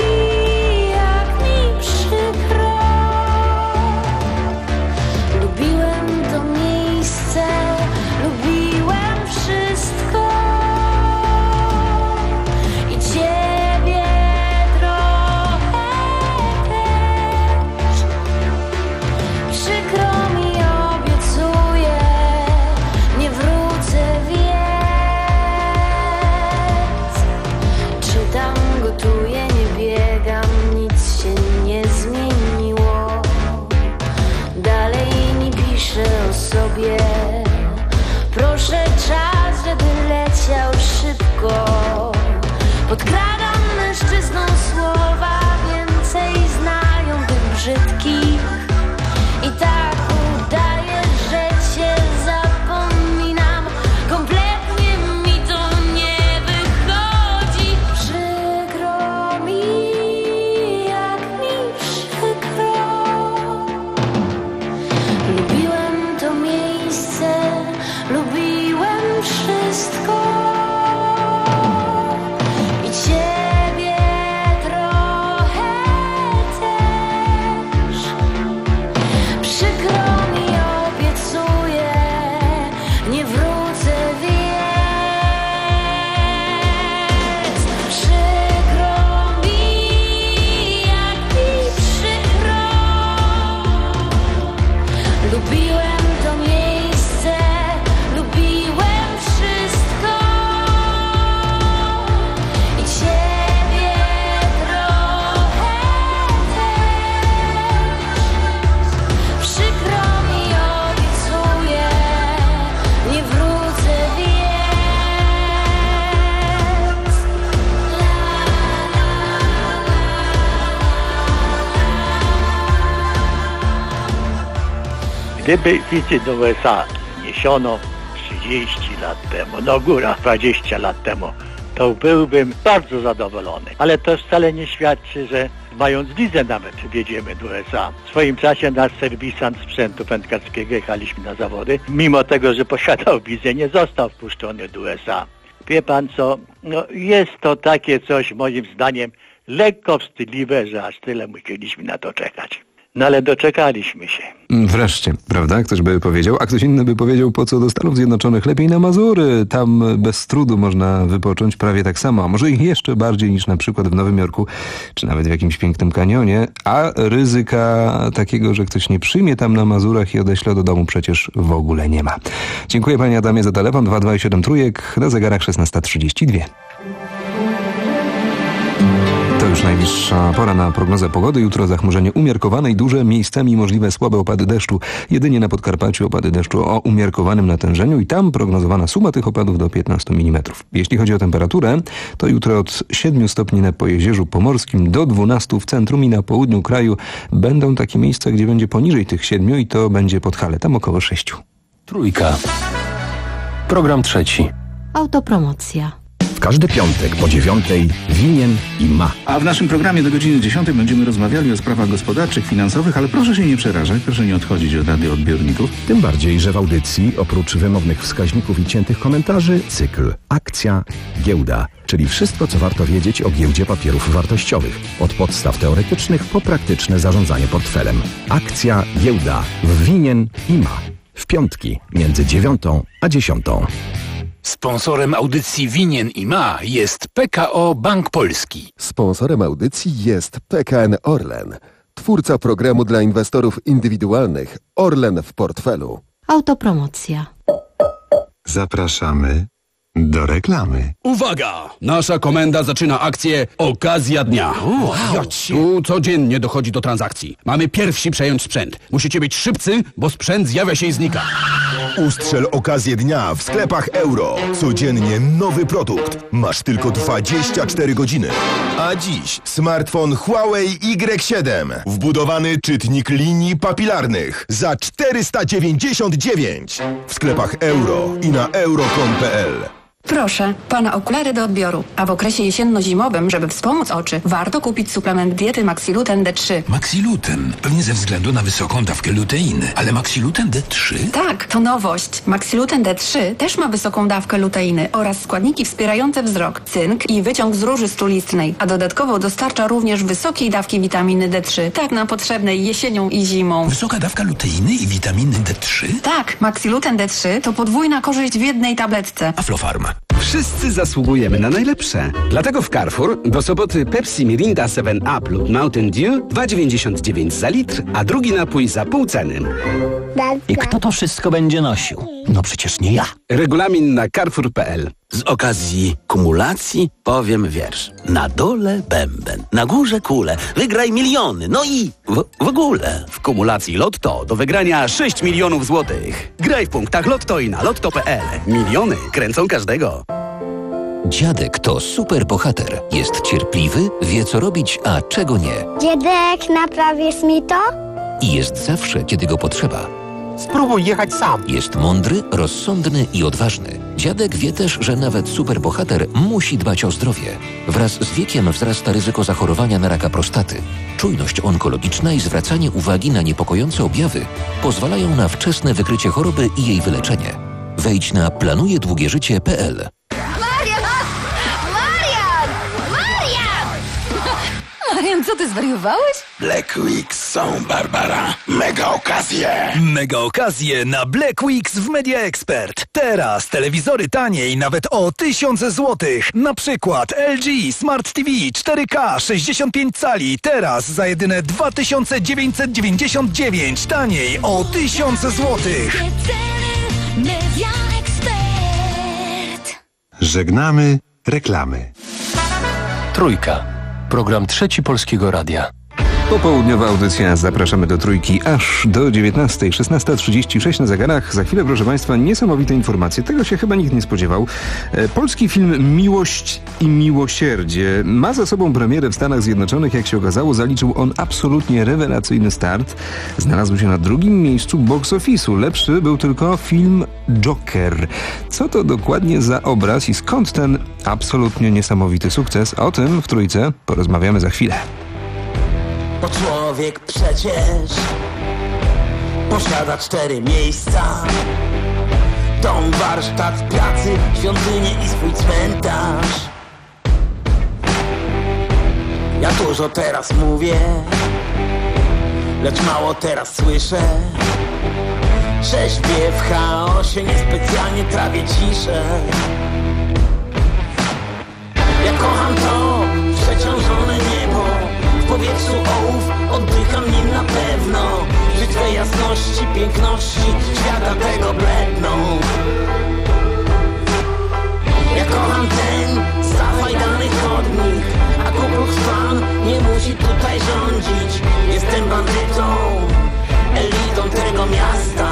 Lubiłam Gdyby wizy do U S A niesiono trzydzieści lat temu, no góra dwadzieścia lat temu, to byłbym bardzo zadowolony. Ale to wcale nie świadczy, że mając wizę nawet wjedziemy do U S A. W swoim czasie nasz serwisant sprzętu wędkarskiego, jechaliśmy na zawody, mimo tego, że posiadał wizę, nie został wpuszczony do U S A. Wie pan co, no jest to takie coś moim zdaniem lekko wstydliwe, że aż tyle musieliśmy na to czekać. No ale doczekaliśmy się. Wreszcie, prawda? Ktoś by powiedział, a ktoś inny by powiedział, po co do Stanów Zjednoczonych, lepiej na Mazury. Tam bez trudu można wypocząć prawie tak samo, a może i jeszcze bardziej niż na przykład w Nowym Jorku, czy nawet w jakimś pięknym kanionie, a ryzyka takiego, że ktoś nie przyjmie tam na Mazurach i odeśle do domu, przecież w ogóle nie ma. Dziękuję panie Adamie za telefon. dwa dwa siedem trójek, na zegarach szesnasta trzydzieści dwa. To już najbliższa pora na prognozę pogody. Jutro zachmurzenie umiarkowane i duże, miejscami możliwe słabe opady deszczu. Jedynie na Podkarpaciu opady deszczu o umiarkowanym natężeniu i tam prognozowana suma tych opadów do piętnastu milimetrów. Jeśli chodzi o temperaturę, to jutro od siedmiu stopni na Pojezierzu Pomorskim do dwunastu w centrum i na południu kraju będą takie miejsca, gdzie będzie poniżej tych siedmiu i to będzie Podhale, tam około sześciu. Trójka. Program trzeci. Autopromocja. W każdy piątek po dziewiątej winien i ma. A w naszym programie do godziny dziesiątej będziemy rozmawiali o sprawach gospodarczych, finansowych, ale proszę się nie przerażać, proszę nie odchodzić od radioodbiorników. Tym bardziej, że w audycji oprócz wymownych wskaźników i ciętych komentarzy cykl Akcja, Giełda, czyli wszystko, co warto wiedzieć o giełdzie papierów wartościowych. Od podstaw teoretycznych po praktyczne zarządzanie portfelem. Akcja, Giełda w winien i ma. W piątki między dziewiątą a dziesiątą. Sponsorem audycji Winien i Ma jest P K O Bank Polski. Sponsorem audycji jest P K N Orlen, twórca programu dla inwestorów indywidualnych Orlen w portfelu. Autopromocja. Zapraszamy do reklamy. Uwaga! Nasza komenda zaczyna akcję Okazja Dnia. Wow. Tu codziennie dochodzi do transakcji. Mamy pierwsi przejąć sprzęt. Musicie być szybcy, bo sprzęt zjawia się i znika. Ustrzel okazję dnia w sklepach Euro. Codziennie nowy produkt. Masz tylko dwadzieścia cztery godziny. A dziś smartfon Huawei Y siedem. Wbudowany czytnik linii papilarnych za czterysta dziewięćdziesiąt dziewięć. W sklepach Euro i na euro kropka com kropka p l. Proszę, pana okulary do odbioru. A w okresie jesienno-zimowym, żeby wspomóc oczy, warto kupić suplement diety Maxiluten D trzy. Maxiluten? Pewnie ze względu na wysoką dawkę luteiny. Ale Maxiluten D trzy? Tak, to nowość. Maxiluten D trzy też ma wysoką dawkę luteiny oraz składniki wspierające wzrok, cynk i wyciąg z róży stulistnej. A dodatkowo dostarcza również wysokiej dawki witaminy D trzy, tak nam potrzebnej jesienią i zimą. Wysoka dawka luteiny i witaminy D trzy? Tak, Maxiluten D trzy to podwójna korzyść w jednej tabletce. Aflofarm. Wszyscy zasługujemy na najlepsze. Dlatego w Carrefour do soboty Pepsi Mirinda seven up lub Mountain Dew dwa dziewięćdziesiąt dziewięć za litr, a drugi napój za pół ceny. I kto to wszystko będzie nosił? No przecież nie ja. Regulamin na carrefour kropka p l. Z okazji kumulacji powiem wiersz. Na dole bęben, na górze kule, wygraj miliony, no i w, w ogóle. W kumulacji Lotto do wygrania sześć milionów złotych. Graj w punktach Lotto i na lotto kropka p l. Miliony kręcą każdego. Dziadek to super bohater. Jest cierpliwy, wie co robić, a czego nie. Dziadek, naprawisz mi to? I jest zawsze, kiedy go potrzeba. Spróbuj jechać sam. Jest mądry, rozsądny i odważny. Dziadek wie też, że nawet superbohater musi dbać o zdrowie. Wraz z wiekiem wzrasta ryzyko zachorowania na raka prostaty. Czujność onkologiczna i zwracanie uwagi na niepokojące objawy pozwalają na wczesne wykrycie choroby i jej wyleczenie. Wejdź na planuje długie życie kropka p l. Marian! Marian! Marian! Marian, co ty zwariowałeś? Black Weeks są, Barbara. Mega okazje. Mega okazje na Black Weeks w Media Expert. Teraz telewizory taniej nawet o tysiąc złotych. Na przykład L G Smart T V cztery K sześćdziesiąt pięć cali. Teraz za jedyne dwa tysiące dziewięćset dziewięćdziesiąt dziewięć. Taniej o tysiąc złotych. Media Expert. Żegnamy reklamy. Trójka. Program Trzeci Polskiego Radia. Popołudniowa audycja. Zapraszamy do Trójki aż do dziewiętnastej. szesnasta trzydzieści sześć na zegarach. Za chwilę, proszę Państwa, niesamowite informacje. Tego się chyba nikt nie spodziewał. Polski film Miłość i Miłosierdzie ma za sobą premierę w Stanach Zjednoczonych. Jak się okazało, zaliczył on absolutnie rewelacyjny start. Znalazł się na drugim miejscu box office'u. Lepszy był tylko film Joker. Co to dokładnie za obraz i skąd ten absolutnie niesamowity sukces? O tym w Trójce porozmawiamy za chwilę. Bo człowiek przecież posiada cztery miejsca: dom, warsztat, pracy, świątynię i swój cmentarz. Ja dużo teraz mówię, lecz mało teraz słyszę, że śpię w chaosie, niespecjalnie trawię ciszę. Ja kocham to przeciążone niebo, w powietrzu ołów, oddycham nim na pewno. Życie jasności, piękności, świata tego bledną. Ja kocham ten zafajdany chodnik, a Ku Klux Klan nie musi tutaj rządzić. Jestem bandytą, elitą tego miasta.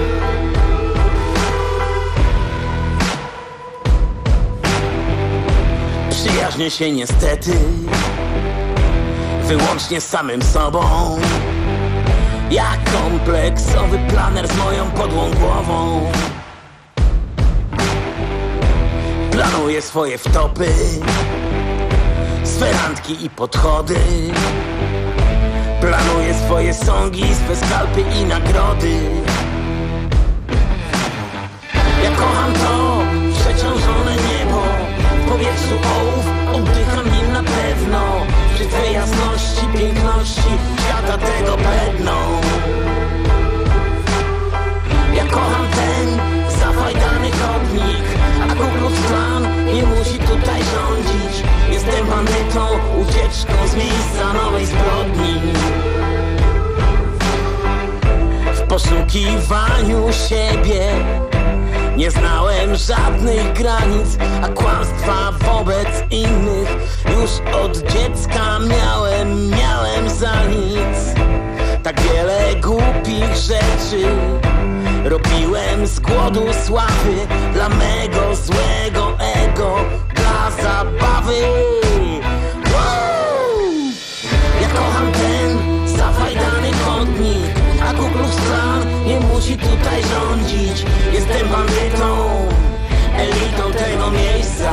Przyjaźnię się niestety wyłącznie z samym sobą. Jak kompleksowy planer z moją podłą głową. Planuję swoje wtopy, swe randki i podchody. Planuję swoje sągi, swe skalpy i nagrody. Ja kocham to przeciążone niebo, w powietrzu ołów, oddycham nim na pewno. Przy twej jasności, piękności, świata tego bledną. Ja kocham ten zafajdany chodnik, a Ku Klux Klan nie musi tutaj rządzić. Jestem bandytą, ucieczką z miejsca nowej zbrodni. W poszukiwaniu siebie nie znałem żadnych granic, a kłamstwa wobec innych już od dziecka miałem, miałem za nic. Tak wiele głupich rzeczy robiłem z głodu sławy, dla mego złego ego, dla zabawy. Wow! Ja kocham ten zafajdany chodnik, a Ku Klux Klan nie musi tutaj rządzić. Jestem bandytą, elitą tego miejsca.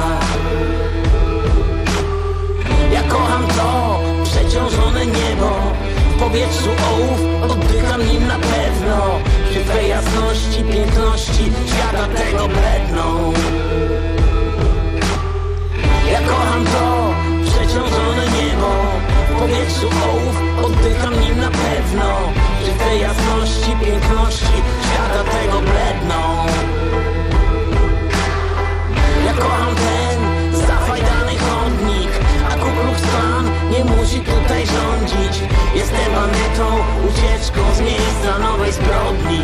Ja kocham to przeciążone niebo, w powietrzu ołów, oddycham nim na pewno. Przy twej jasności, piękności, świata tego bledną. Ja kocham to przeciążone niebo, w powietrzu ołów, oddycham nim na pewno. Przy tej jasności, piękności, świata tego bledną. Ja kocham ten zafajdany chodnik, a Ku Klux Klan nie musi tutaj rządzić. Jestem bandytą, ucieczką z miejsca nowej zbrodni.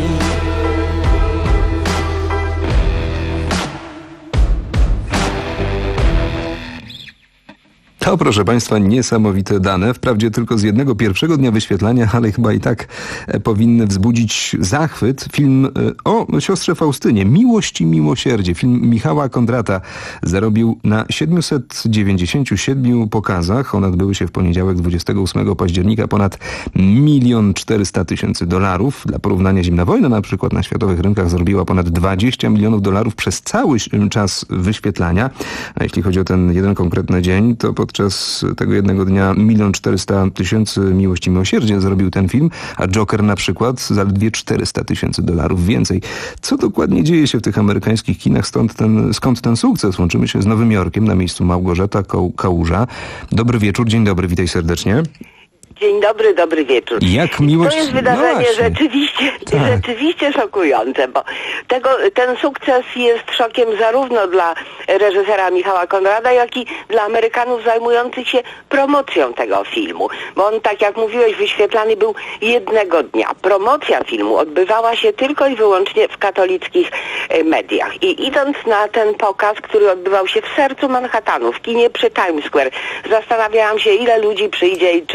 To, proszę Państwa, niesamowite dane. Wprawdzie tylko z jednego pierwszego dnia wyświetlania, ale chyba i tak powinny wzbudzić zachwyt. Film o siostrze Faustynie, Miłość i Miłosierdzie. Film Michała Kondrata zarobił na siedmiuset dziewięćdziesięciu siedmiu pokazach. One odbyły się w poniedziałek dwudziestego ósmego października. Ponad milion czterysta tysięcy dolarów. Dla porównania Zimna Wojna na przykład na światowych rynkach zarobiła ponad dwadzieścia milionów dolarów przez cały czas wyświetlania. A jeśli chodzi o ten jeden konkretny dzień, to pod Podczas tego jednego dnia milion czterysta tysięcy Miłość i Miłosierdzie zarobił ten film, a Joker na przykład zaledwie czterysta tysięcy dolarów więcej. Co dokładnie dzieje się w tych amerykańskich kinach? Stąd ten, skąd ten sukces? Łączymy się z Nowym Jorkiem, na miejscu Małgorzata Kałuża. Dobry wieczór, dzień dobry, witaj serdecznie. Dzień dobry, dobry wieczór. Jak miłość... To jest wydarzenie no rzeczywiście, tak. rzeczywiście szokujące, bo tego, ten sukces jest szokiem zarówno dla reżysera Michała Konrada, jak i dla Amerykanów zajmujących się promocją tego filmu. Bo on, tak jak mówiłeś, wyświetlany był jednego dnia. Promocja filmu odbywała się tylko i wyłącznie w katolickich mediach. I idąc na ten pokaz, który odbywał się w sercu Manhattanu, w kinie przy Times Square, zastanawiałam się, ile ludzi przyjdzie i czy w ogóle będzie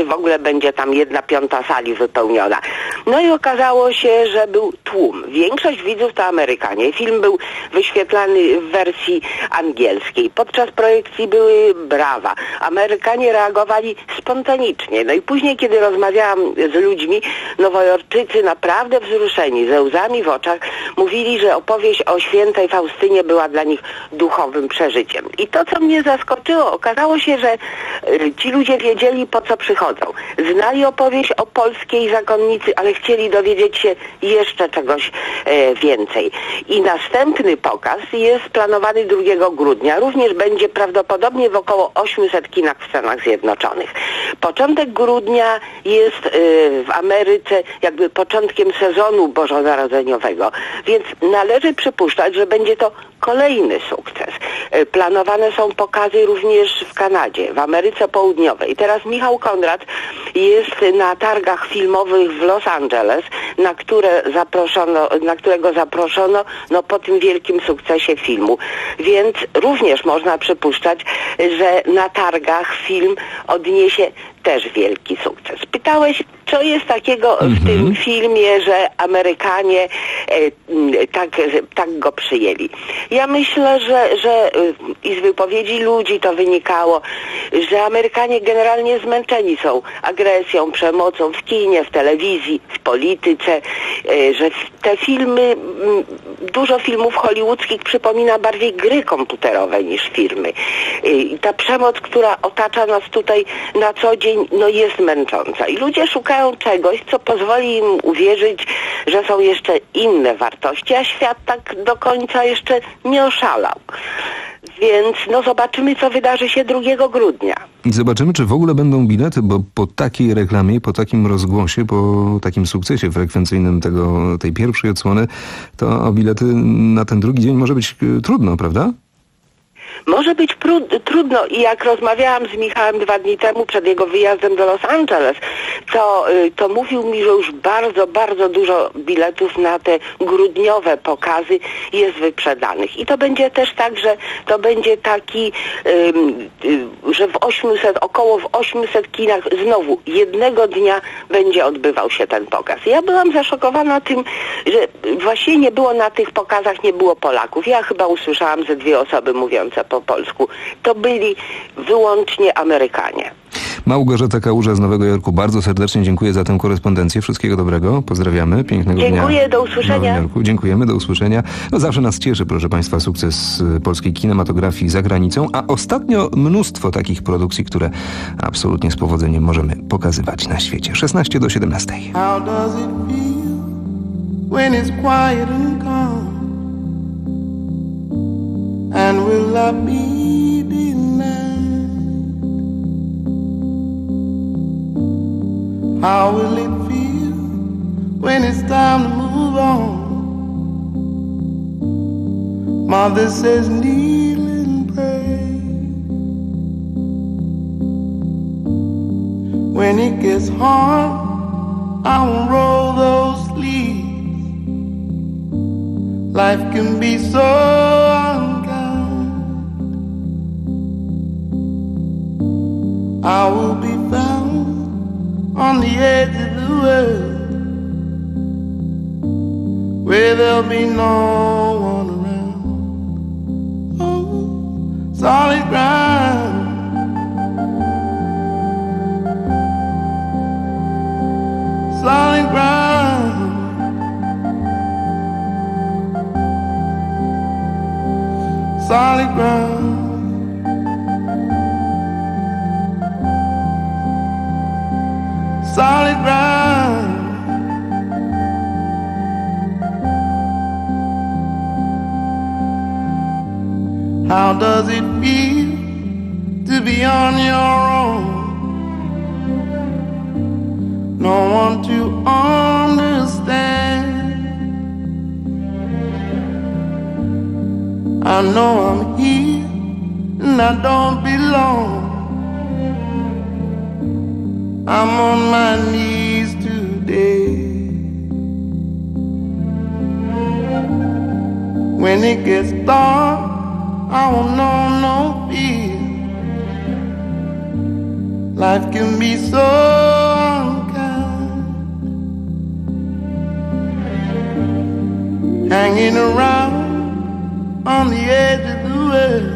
będzie tam jedna piąta sali wypełniona. No i okazało się, że był tłum. Większość widzów to Amerykanie. Film był wyświetlany w wersji angielskiej. Podczas projekcji były brawa. Amerykanie reagowali spontanicznie. No i później, kiedy rozmawiałam z ludźmi, Nowojorczycy naprawdę wzruszeni, ze łzami w oczach, mówili, że opowieść o świętej Faustynie była dla nich duchowym przeżyciem. I to, co mnie zaskoczyło, okazało się, że y, ci ludzie wiedzieli, po co przychodzą. Znali opowieść o polskiej zakonnicy, ale chcieli dowiedzieć się jeszcze czegoś e, więcej. I następny pokaz jest planowany drugiego grudnia. Również będzie prawdopodobnie w około osiemset kinach w Stanach Zjednoczonych. Początek grudnia jest y, w Ameryce jakby początkiem sezonu bożonarodzeniowego, więc należy przypuszczać, że będzie to kolejny sukces. Y, planowane są pokazy również w Kanadzie, w Ameryce Południowej. Teraz Michał Konrad jest na targach filmowych w Los Angeles, na które zaproszono, na którego zaproszono no, po tym wielkim sukcesie filmu. Więc również można przypuszczać, że na targach film odniesie też wielki sukces. Pytałeś, co jest takiego w mm-hmm. tym filmie, że Amerykanie e, tak, tak go przyjęli. Ja myślę, że, że i z wypowiedzi ludzi to wynikało, że Amerykanie generalnie zmęczeni są agresją, przemocą w kinie, w telewizji, w polityce, e, że te filmy, m, dużo filmów hollywoodzkich przypomina bardziej gry komputerowe niż filmy. E, I ta przemoc, która otacza nas tutaj na co dzień, no jest męcząca. I ludzie szukają czegoś, co pozwoli im uwierzyć, że są jeszcze inne wartości, a świat tak do końca jeszcze nie oszalał. Więc no zobaczymy, co wydarzy się drugiego grudnia. I zobaczymy, czy w ogóle będą bilety, bo po takiej reklamie, po takim rozgłosie, po takim sukcesie frekwencyjnym tego, tej pierwszej odsłony, to o bilety na ten drugi dzień może być trudno, prawda? Może być prud- trudno i jak rozmawiałam z Michałem dwa dni temu przed jego wyjazdem do Los Angeles, to, y, to mówił mi, że już bardzo, bardzo dużo biletów na te grudniowe pokazy jest wyprzedanych. I to będzie też tak, że to będzie taki, y, y, że w osiemset, około w osiemset kinach znowu jednego dnia będzie odbywał się ten pokaz. Ja byłam zaszokowana tym, że właśnie nie było na tych pokazach, nie było Polaków. Ja chyba usłyszałam ze dwie osoby mówiące po polsku. To byli wyłącznie Amerykanie. Małgorzata Kałuża z Nowego Jorku, bardzo serdecznie dziękuję za tę korespondencję. Wszystkiego dobrego, pozdrawiamy, pięknego dziękuję, dnia. Dziękuję, do usłyszenia. W Nowym Jorku. Dziękujemy, do usłyszenia. No zawsze nas cieszy, proszę Państwa, sukces polskiej kinematografii za granicą, a ostatnio mnóstwo takich produkcji, które absolutnie z powodzeniem możemy pokazywać na świecie. szesnaście do siedemnastej. How does it feel when it's quiet and calm? And will I be denied? How will it feel when it's time to move on? Mother says kneel and pray. When it gets hard, I won't roll those sleeves. Life can be so unkind. I will be found on the edge of the world, where there'll be no one around. Oh, solid ground. Solid ground. Solid ground. Solid ground. How does it feel to be on your own? No one to understand. I know I'm here and I don't belong. I'm on my knees today. When it gets dark, I won't know no fear. Life can be so hanging around on the edge of the world.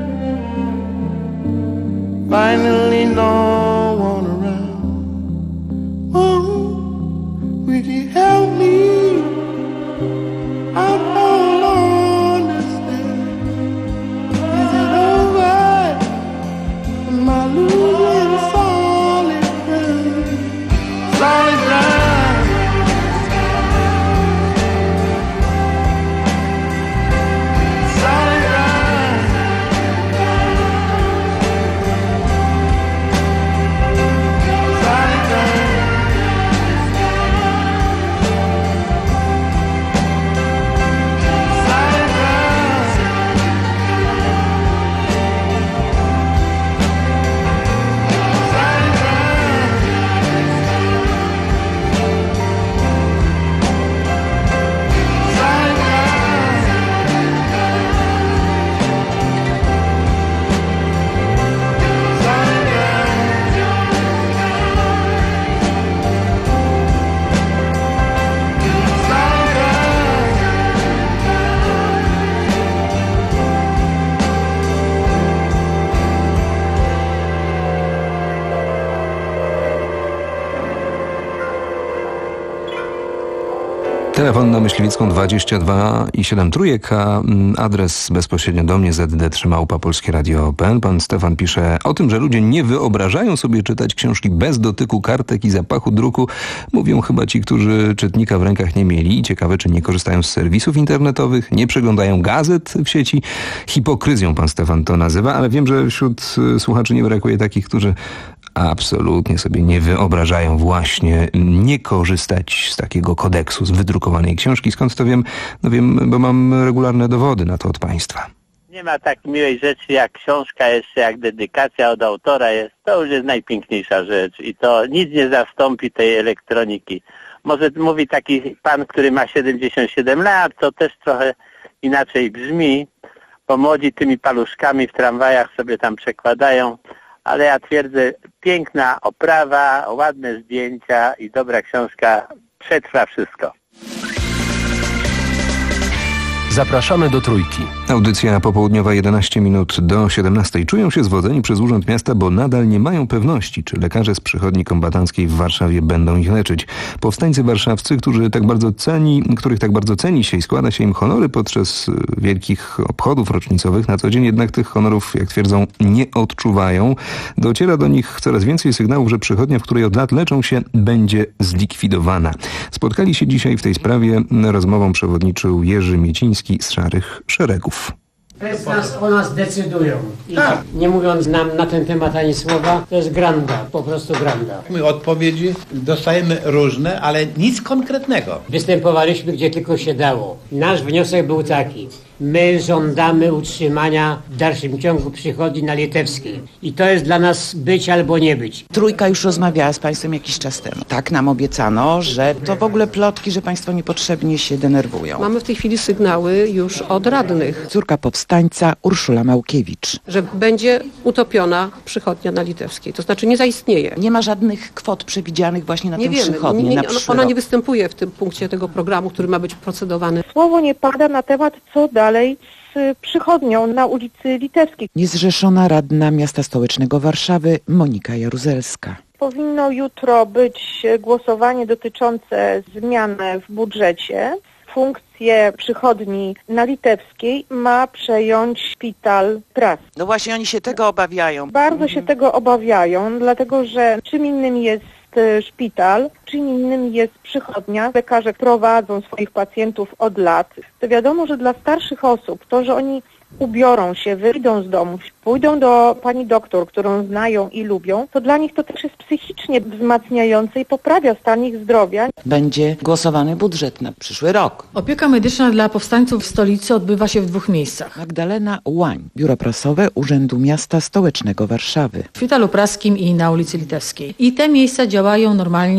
Finally no one around. Oh, would you help me? I don't understand. Is it over? Am I losing solid ground? Solid ground. Telefon na Myśliwicką dwadzieścia dwa i siedem trójek, a adres bezpośrednio do mnie zet de trzy małpa polskie radio kropka pe el. Pan Stefan pisze o tym, że ludzie nie wyobrażają sobie czytać książki bez dotyku kartek i zapachu druku. Mówią chyba ci, którzy czytnika w rękach nie mieli. I ciekawe, czy nie korzystają z serwisów internetowych, nie przeglądają gazet w sieci. Hipokryzją pan Stefan to nazywa, ale wiem, że wśród słuchaczy nie brakuje takich, którzy absolutnie sobie nie wyobrażają właśnie nie korzystać z takiego kodeksu, z wydrukowanej książki. Skąd to wiem? No wiem, bo mam regularne dowody na to od państwa. Nie ma tak miłej rzeczy jak książka, jeszcze jak dedykacja od autora jest. To już jest najpiękniejsza rzecz i to nic nie zastąpi tej elektroniki. Może mówi taki pan, który ma siedemdziesiąt siedem lat, to też trochę inaczej brzmi, bo młodzi tymi paluszkami w tramwajach sobie tam przekładają. Ale ja twierdzę, piękna oprawa, ładne zdjęcia i dobra książka przetrwa wszystko. Zapraszamy do Trójki. Audycja popołudniowa jedenaście minut do siedemnastej. Czują się zwodzeni przez Urząd Miasta, bo nadal nie mają pewności, czy lekarze z przychodni kombatanckiej w Warszawie będą ich leczyć. Powstańcy warszawscy, którzy tak bardzo ceni, których tak bardzo ceni się i składa się im honory podczas wielkich obchodów rocznicowych, na co dzień jednak tych honorów, jak twierdzą, nie odczuwają. Dociera do nich coraz więcej sygnałów, że przychodnia, w której od lat leczą się, będzie zlikwidowana. Spotkali się dzisiaj w tej sprawie. Rozmową przewodniczył Jerzy Mieciński z Szarych Szeregów. Bez nas o nas decydują. I tak. Nie mówiąc nam na ten temat ani słowa, to jest granda, po prostu granda. My odpowiedzi dostajemy różne, ale nic konkretnego. Występowaliśmy gdzie tylko się dało. Nasz wniosek był taki. My żądamy utrzymania w dalszym ciągu przychodni na Litewskiej. I to jest dla nas być albo nie być. Trójka już rozmawiała z państwem jakiś czas temu. Tak nam obiecano, że to w ogóle plotki, że państwo niepotrzebnie się denerwują. Mamy w tej chwili sygnały już od radnych. Córka powstańca Urszula Małkiewicz. Że będzie utopiona przychodnia na Litewskiej. To znaczy nie zaistnieje. Nie ma żadnych kwot przewidzianych właśnie na nie tę wiemy. przychodnię. Nie, nie, na ona, ona nie występuje w tym punkcie tego programu, który ma być procedowany. Słowo nie pada na temat, co dalej z przychodnią na ulicy Litewskiej. Niezrzeszona radna miasta stołecznego Warszawy Monika Jaruzelska. Powinno jutro być głosowanie dotyczące zmiany w budżecie. Funkcję przychodni na Litewskiej ma przejąć szpital Pras. No właśnie oni się tego obawiają. Bardzo się tego obawiają, dlatego że czym innym jest szpital, czym innym jest przychodnia. Lekarze prowadzą swoich pacjentów od lat. To wiadomo, że dla starszych osób to, że oni ubiorą się, wyjdą z domu, pójdą do pani doktor, którą znają i lubią, to dla nich to też jest psychicznie wzmacniające i poprawia stan ich zdrowia. Będzie głosowany budżet na przyszły rok. Opieka medyczna dla powstańców w stolicy odbywa się w dwóch miejscach. Magdalena Łań, biuro prasowe Urzędu Miasta Stołecznego Warszawy. W Szpitalu Praskim i na ulicy Litewskiej. I te miejsca działają normalnie do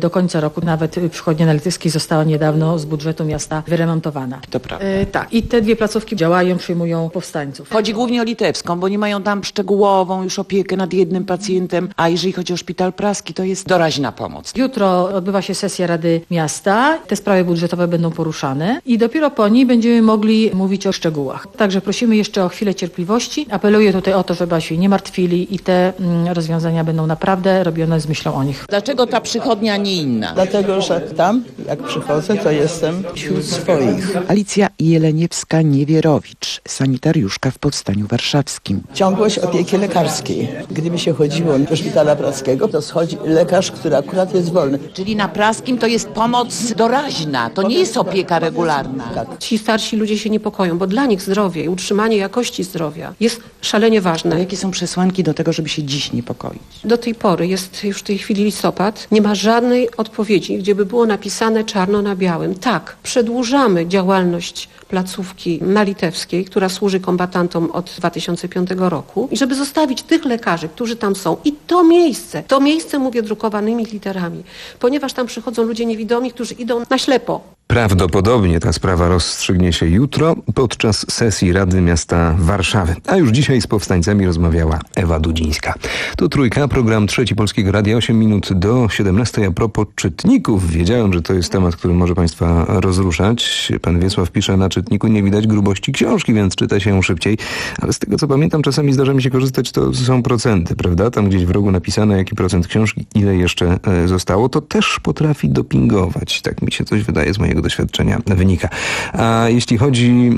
do końca roku. Nawet przychodnia na Litewskiej została niedawno z budżetu miasta wyremontowana. To prawda. E, tak. I te dwie placówki działają, przyjmują powstańców. Chodzi głównie o Litewską, bo nie mają tam szczegółową już opiekę nad jednym pacjentem, a jeżeli chodzi o szpital praski, to jest doraźna pomoc. Jutro odbywa się sesja Rady Miasta. Te sprawy budżetowe będą poruszane i dopiero po niej będziemy mogli mówić o szczegółach. Także prosimy jeszcze o chwilę cierpliwości. Apeluję tutaj o to, żeby się nie martwili i te mm, rozwiązania będą naprawdę robione z myślą o nich. Dlaczego ta przychodnia, nie inna? Dlatego, że tam, jak przychodzę, to jestem wśród swoich. Alicja Jeleniewska-Niewierowicz, sanitariuszka w Powstaniu Warszawskim. Ciągłość opieki lekarskiej. Gdyby się chodziło do szpitala praskiego, to schodzi lekarz, który akurat jest wolny. Czyli na praskim to jest pomoc doraźna, to nie jest opieka regularna. Tak. Ci starsi ludzie się niepokoją, bo dla nich zdrowie i utrzymanie jakości zdrowia jest szalenie ważne. A jakie są przesłanki do tego, żeby się dziś niepokoić? Do tej pory, jest już w tej chwili listopad, nie ma żadnej odpowiedzi, gdzie by było napisane czarno na białym. Tak, przedłużamy działalność placówki na Litewskiej, która służy kombatantom od dwa tysiące piątego roku i żeby zostawić tych lekarzy, którzy tam są i to miejsce, to miejsce mówię drukowanymi literami, ponieważ tam przychodzą ludzie niewidomi, którzy idą na ślepo. Prawdopodobnie ta sprawa rozstrzygnie się jutro podczas sesji Rady Miasta Warszawy. A już dzisiaj z powstańcami rozmawiała Ewa Dudzińska. To Trójka, program Trzeci Polskiego Radia, osiem minut do siedemnastej. A propos czytników, wiedziałem, że to jest temat, który może Państwa rozruszać. Pan Wiesław pisze, na czytniku nie widać grubości książki, więc czyta się ją szybciej. Ale z tego, co pamiętam, czasami zdarza mi się korzystać, to są procenty, prawda? Tam gdzieś w rogu napisane, jaki procent książki, ile jeszcze zostało. To też potrafi dopingować. Tak mi się coś wydaje z mojego doświadczenia wynika. A jeśli chodzi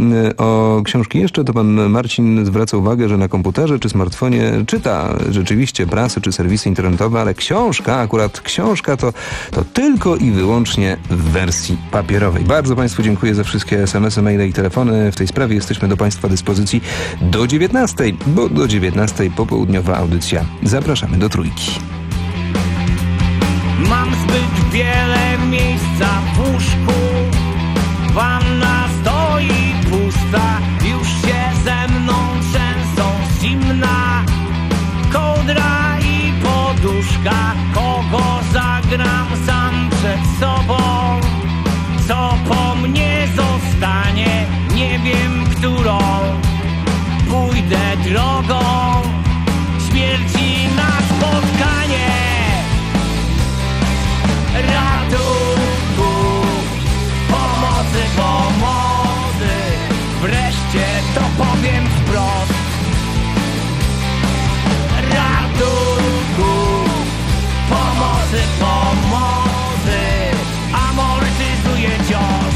o książki jeszcze, to pan Marcin zwraca uwagę, że na komputerze czy smartfonie czyta rzeczywiście prasy czy serwisy internetowe, ale książka, akurat książka to, to tylko i wyłącznie w wersji papierowej. Bardzo Państwu dziękuję za wszystkie es em esy, maile i telefony. W tej sprawie jesteśmy do Państwa dyspozycji do dziewiętnastej, bo do dziewiętnastej popołudniowa audycja. Zapraszamy do Trójki. Mam zbyt wiele miejsca w łóżku, wanna stoi pusta, już się ze mną trzęsą zimna kołdra i poduszka. Kogo zagram sam przed sobą, co po mnie zostanie, nie wiem którą pójdę drogą śmierci na spotkanie. Ratunku, pomocy, pomocy, wreszcie to powiem wprost. Ratunku, pomocy, pomocy, amortyzuje cios.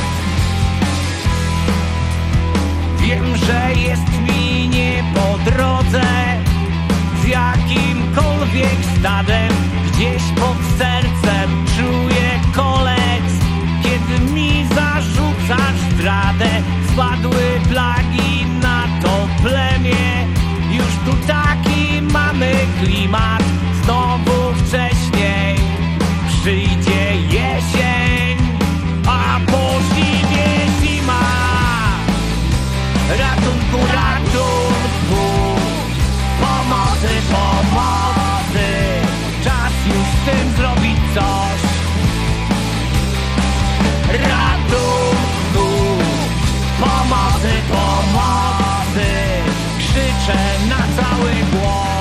Wiem, że jest mi nie po drodze z jakimkolwiek stadem. Gdzieś pod sercem czuję kolec, kiedy mi zarzucasz zdradę. Spadły plagi na to plemię, już tu taki mamy klimat. Znowu wcześniej przyjdzie jesień, a po zimie zima. Ratunku, ratunku, pomocy, pomocy, czas już z tym zrobić coś. Ratunku, pomocy, pomocy, krzyczę na cały głos.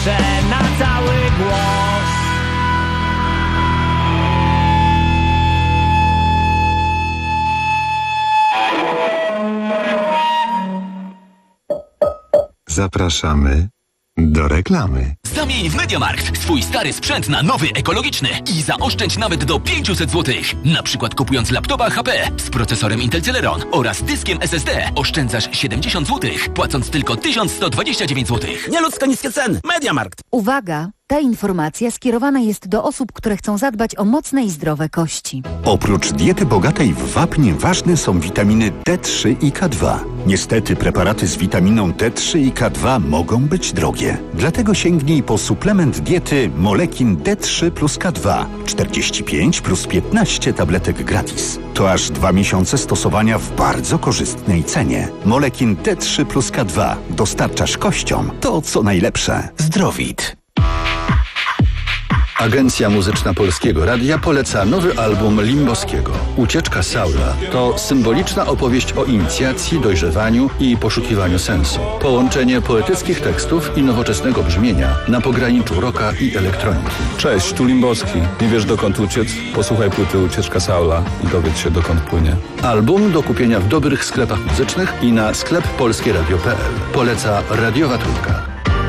krzyczę na cały głos. Zapraszamy do reklamy. Zamień w MediaMarkt swój stary sprzęt na nowy, ekologiczny i zaoszczędź nawet do pięćset złotych. Na przykład kupując laptopa H P z procesorem Intel Celeron oraz dyskiem S S D oszczędzasz siedemdziesiąt złotych, płacąc tylko tysiąc sto dwadzieścia dziewięć złotych. Nieludzko niskie ceny. MediaMarkt. Uwaga! Ta informacja skierowana jest do osób, które chcą zadbać o mocne i zdrowe kości. Oprócz diety bogatej w wapń ważne są witaminy D trzy i K dwa. Niestety preparaty z witaminą D trzy i K dwa mogą być drogie. Dlatego sięgnij po suplement diety Molekin D trzy plus K dwa. czterdzieści pięć plus piętnaście tabletek gratis. To aż dwa miesiące stosowania w bardzo korzystnej cenie. Molekin D trzy plus K dwa. Dostarczasz kościom to, co najlepsze. Zdrowit. Agencja Muzyczna Polskiego Radia poleca nowy album Limboskiego. Ucieczka Saula to symboliczna opowieść o inicjacji, dojrzewaniu i poszukiwaniu sensu. Połączenie poetyckich tekstów i nowoczesnego brzmienia na pograniczu rocka i elektroniki. Cześć, tu Limboski. Nie wiesz dokąd uciec? Posłuchaj płyty Ucieczka Saula i dowiedz się dokąd płynie. Album do kupienia w dobrych sklepach muzycznych i na sklep polskieradio kropka p l. Poleca Radiowa Trójka.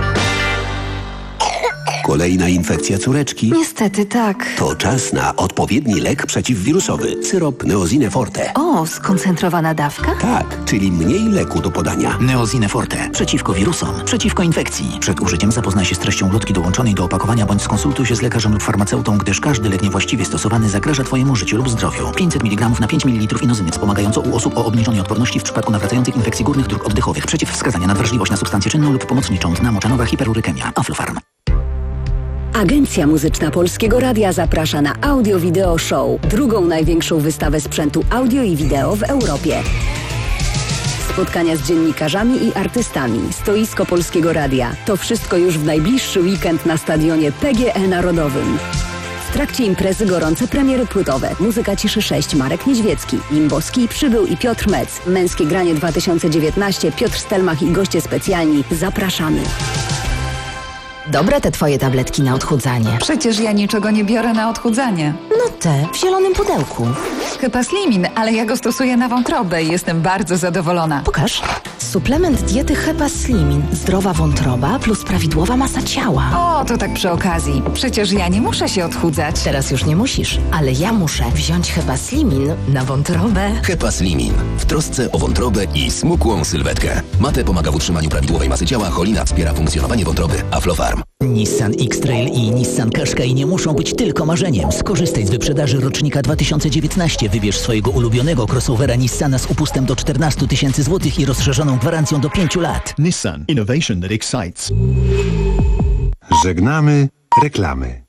Kolejna infekcja córeczki? Niestety tak. To czas na odpowiedni lek przeciwwirusowy. Syrop Neosine Forte. O, skoncentrowana dawka? Tak, czyli mniej leku do podania. Neosine Forte. Przeciwko wirusom, przeciwko infekcji. Przed użyciem zapoznaj się z treścią ulotki dołączonej do opakowania bądź skonsultuj się z lekarzem lub farmaceutą, gdyż każdy lek niewłaściwie stosowany zagraża Twojemu życiu lub zdrowiu. pięćset miligramów na pięć mililitrów inozyny wspomagająco u osób o obniżonej odporności w przypadku nawracających infekcji górnych dróg oddechowych. Przeciwwskazania na wrażliwość na substancję czynną lub pomocniczą. Dna moczanowa, hiperurykemia. Aflofarm. Agencja Muzyczna Polskiego Radia zaprasza na Audio Video Show, drugą największą wystawę sprzętu audio i wideo w Europie. Spotkania z dziennikarzami i artystami, stoisko Polskiego Radia. To wszystko już w najbliższy weekend na stadionie P G E Narodowym. W trakcie imprezy gorące premiery płytowe. Muzyka Ciszy sześć, Marek Niedźwiecki, Limboski, Przybył i Piotr Mec. Męskie granie dwa tysiące dziewiętnaście, Piotr Stelmach i goście specjalni. Zapraszamy. Dobre te twoje tabletki na odchudzanie. Przecież ja niczego nie biorę na odchudzanie. No te, w zielonym pudełku. Hepaslimin, ale ja go stosuję na wątrobę i jestem bardzo zadowolona. Pokaż. Suplement diety Hepaslimin. Zdrowa wątroba plus prawidłowa masa ciała. O, to tak przy okazji. Przecież ja nie muszę się odchudzać. Teraz już nie musisz, ale ja muszę wziąć Hepaslimin na wątrobę. Hepaslimin. W trosce o wątrobę i smukłą sylwetkę. Mate pomaga w utrzymaniu prawidłowej masy ciała, cholina wspiera funkcjonowanie wątroby. Aflofarm. Nissan X-Trail i Nissan Qashqai nie muszą być tylko marzeniem. Skorzystaj z wyprzedaży rocznika dwa tysiące dziewiętnaście. Wybierz swojego ulubionego crossovera Nissana z upustem do czternaście tysięcy złotych i rozszerzoną gwarancją do pięciu lat. Nissan. Innovation that excites. Żegnamy reklamy.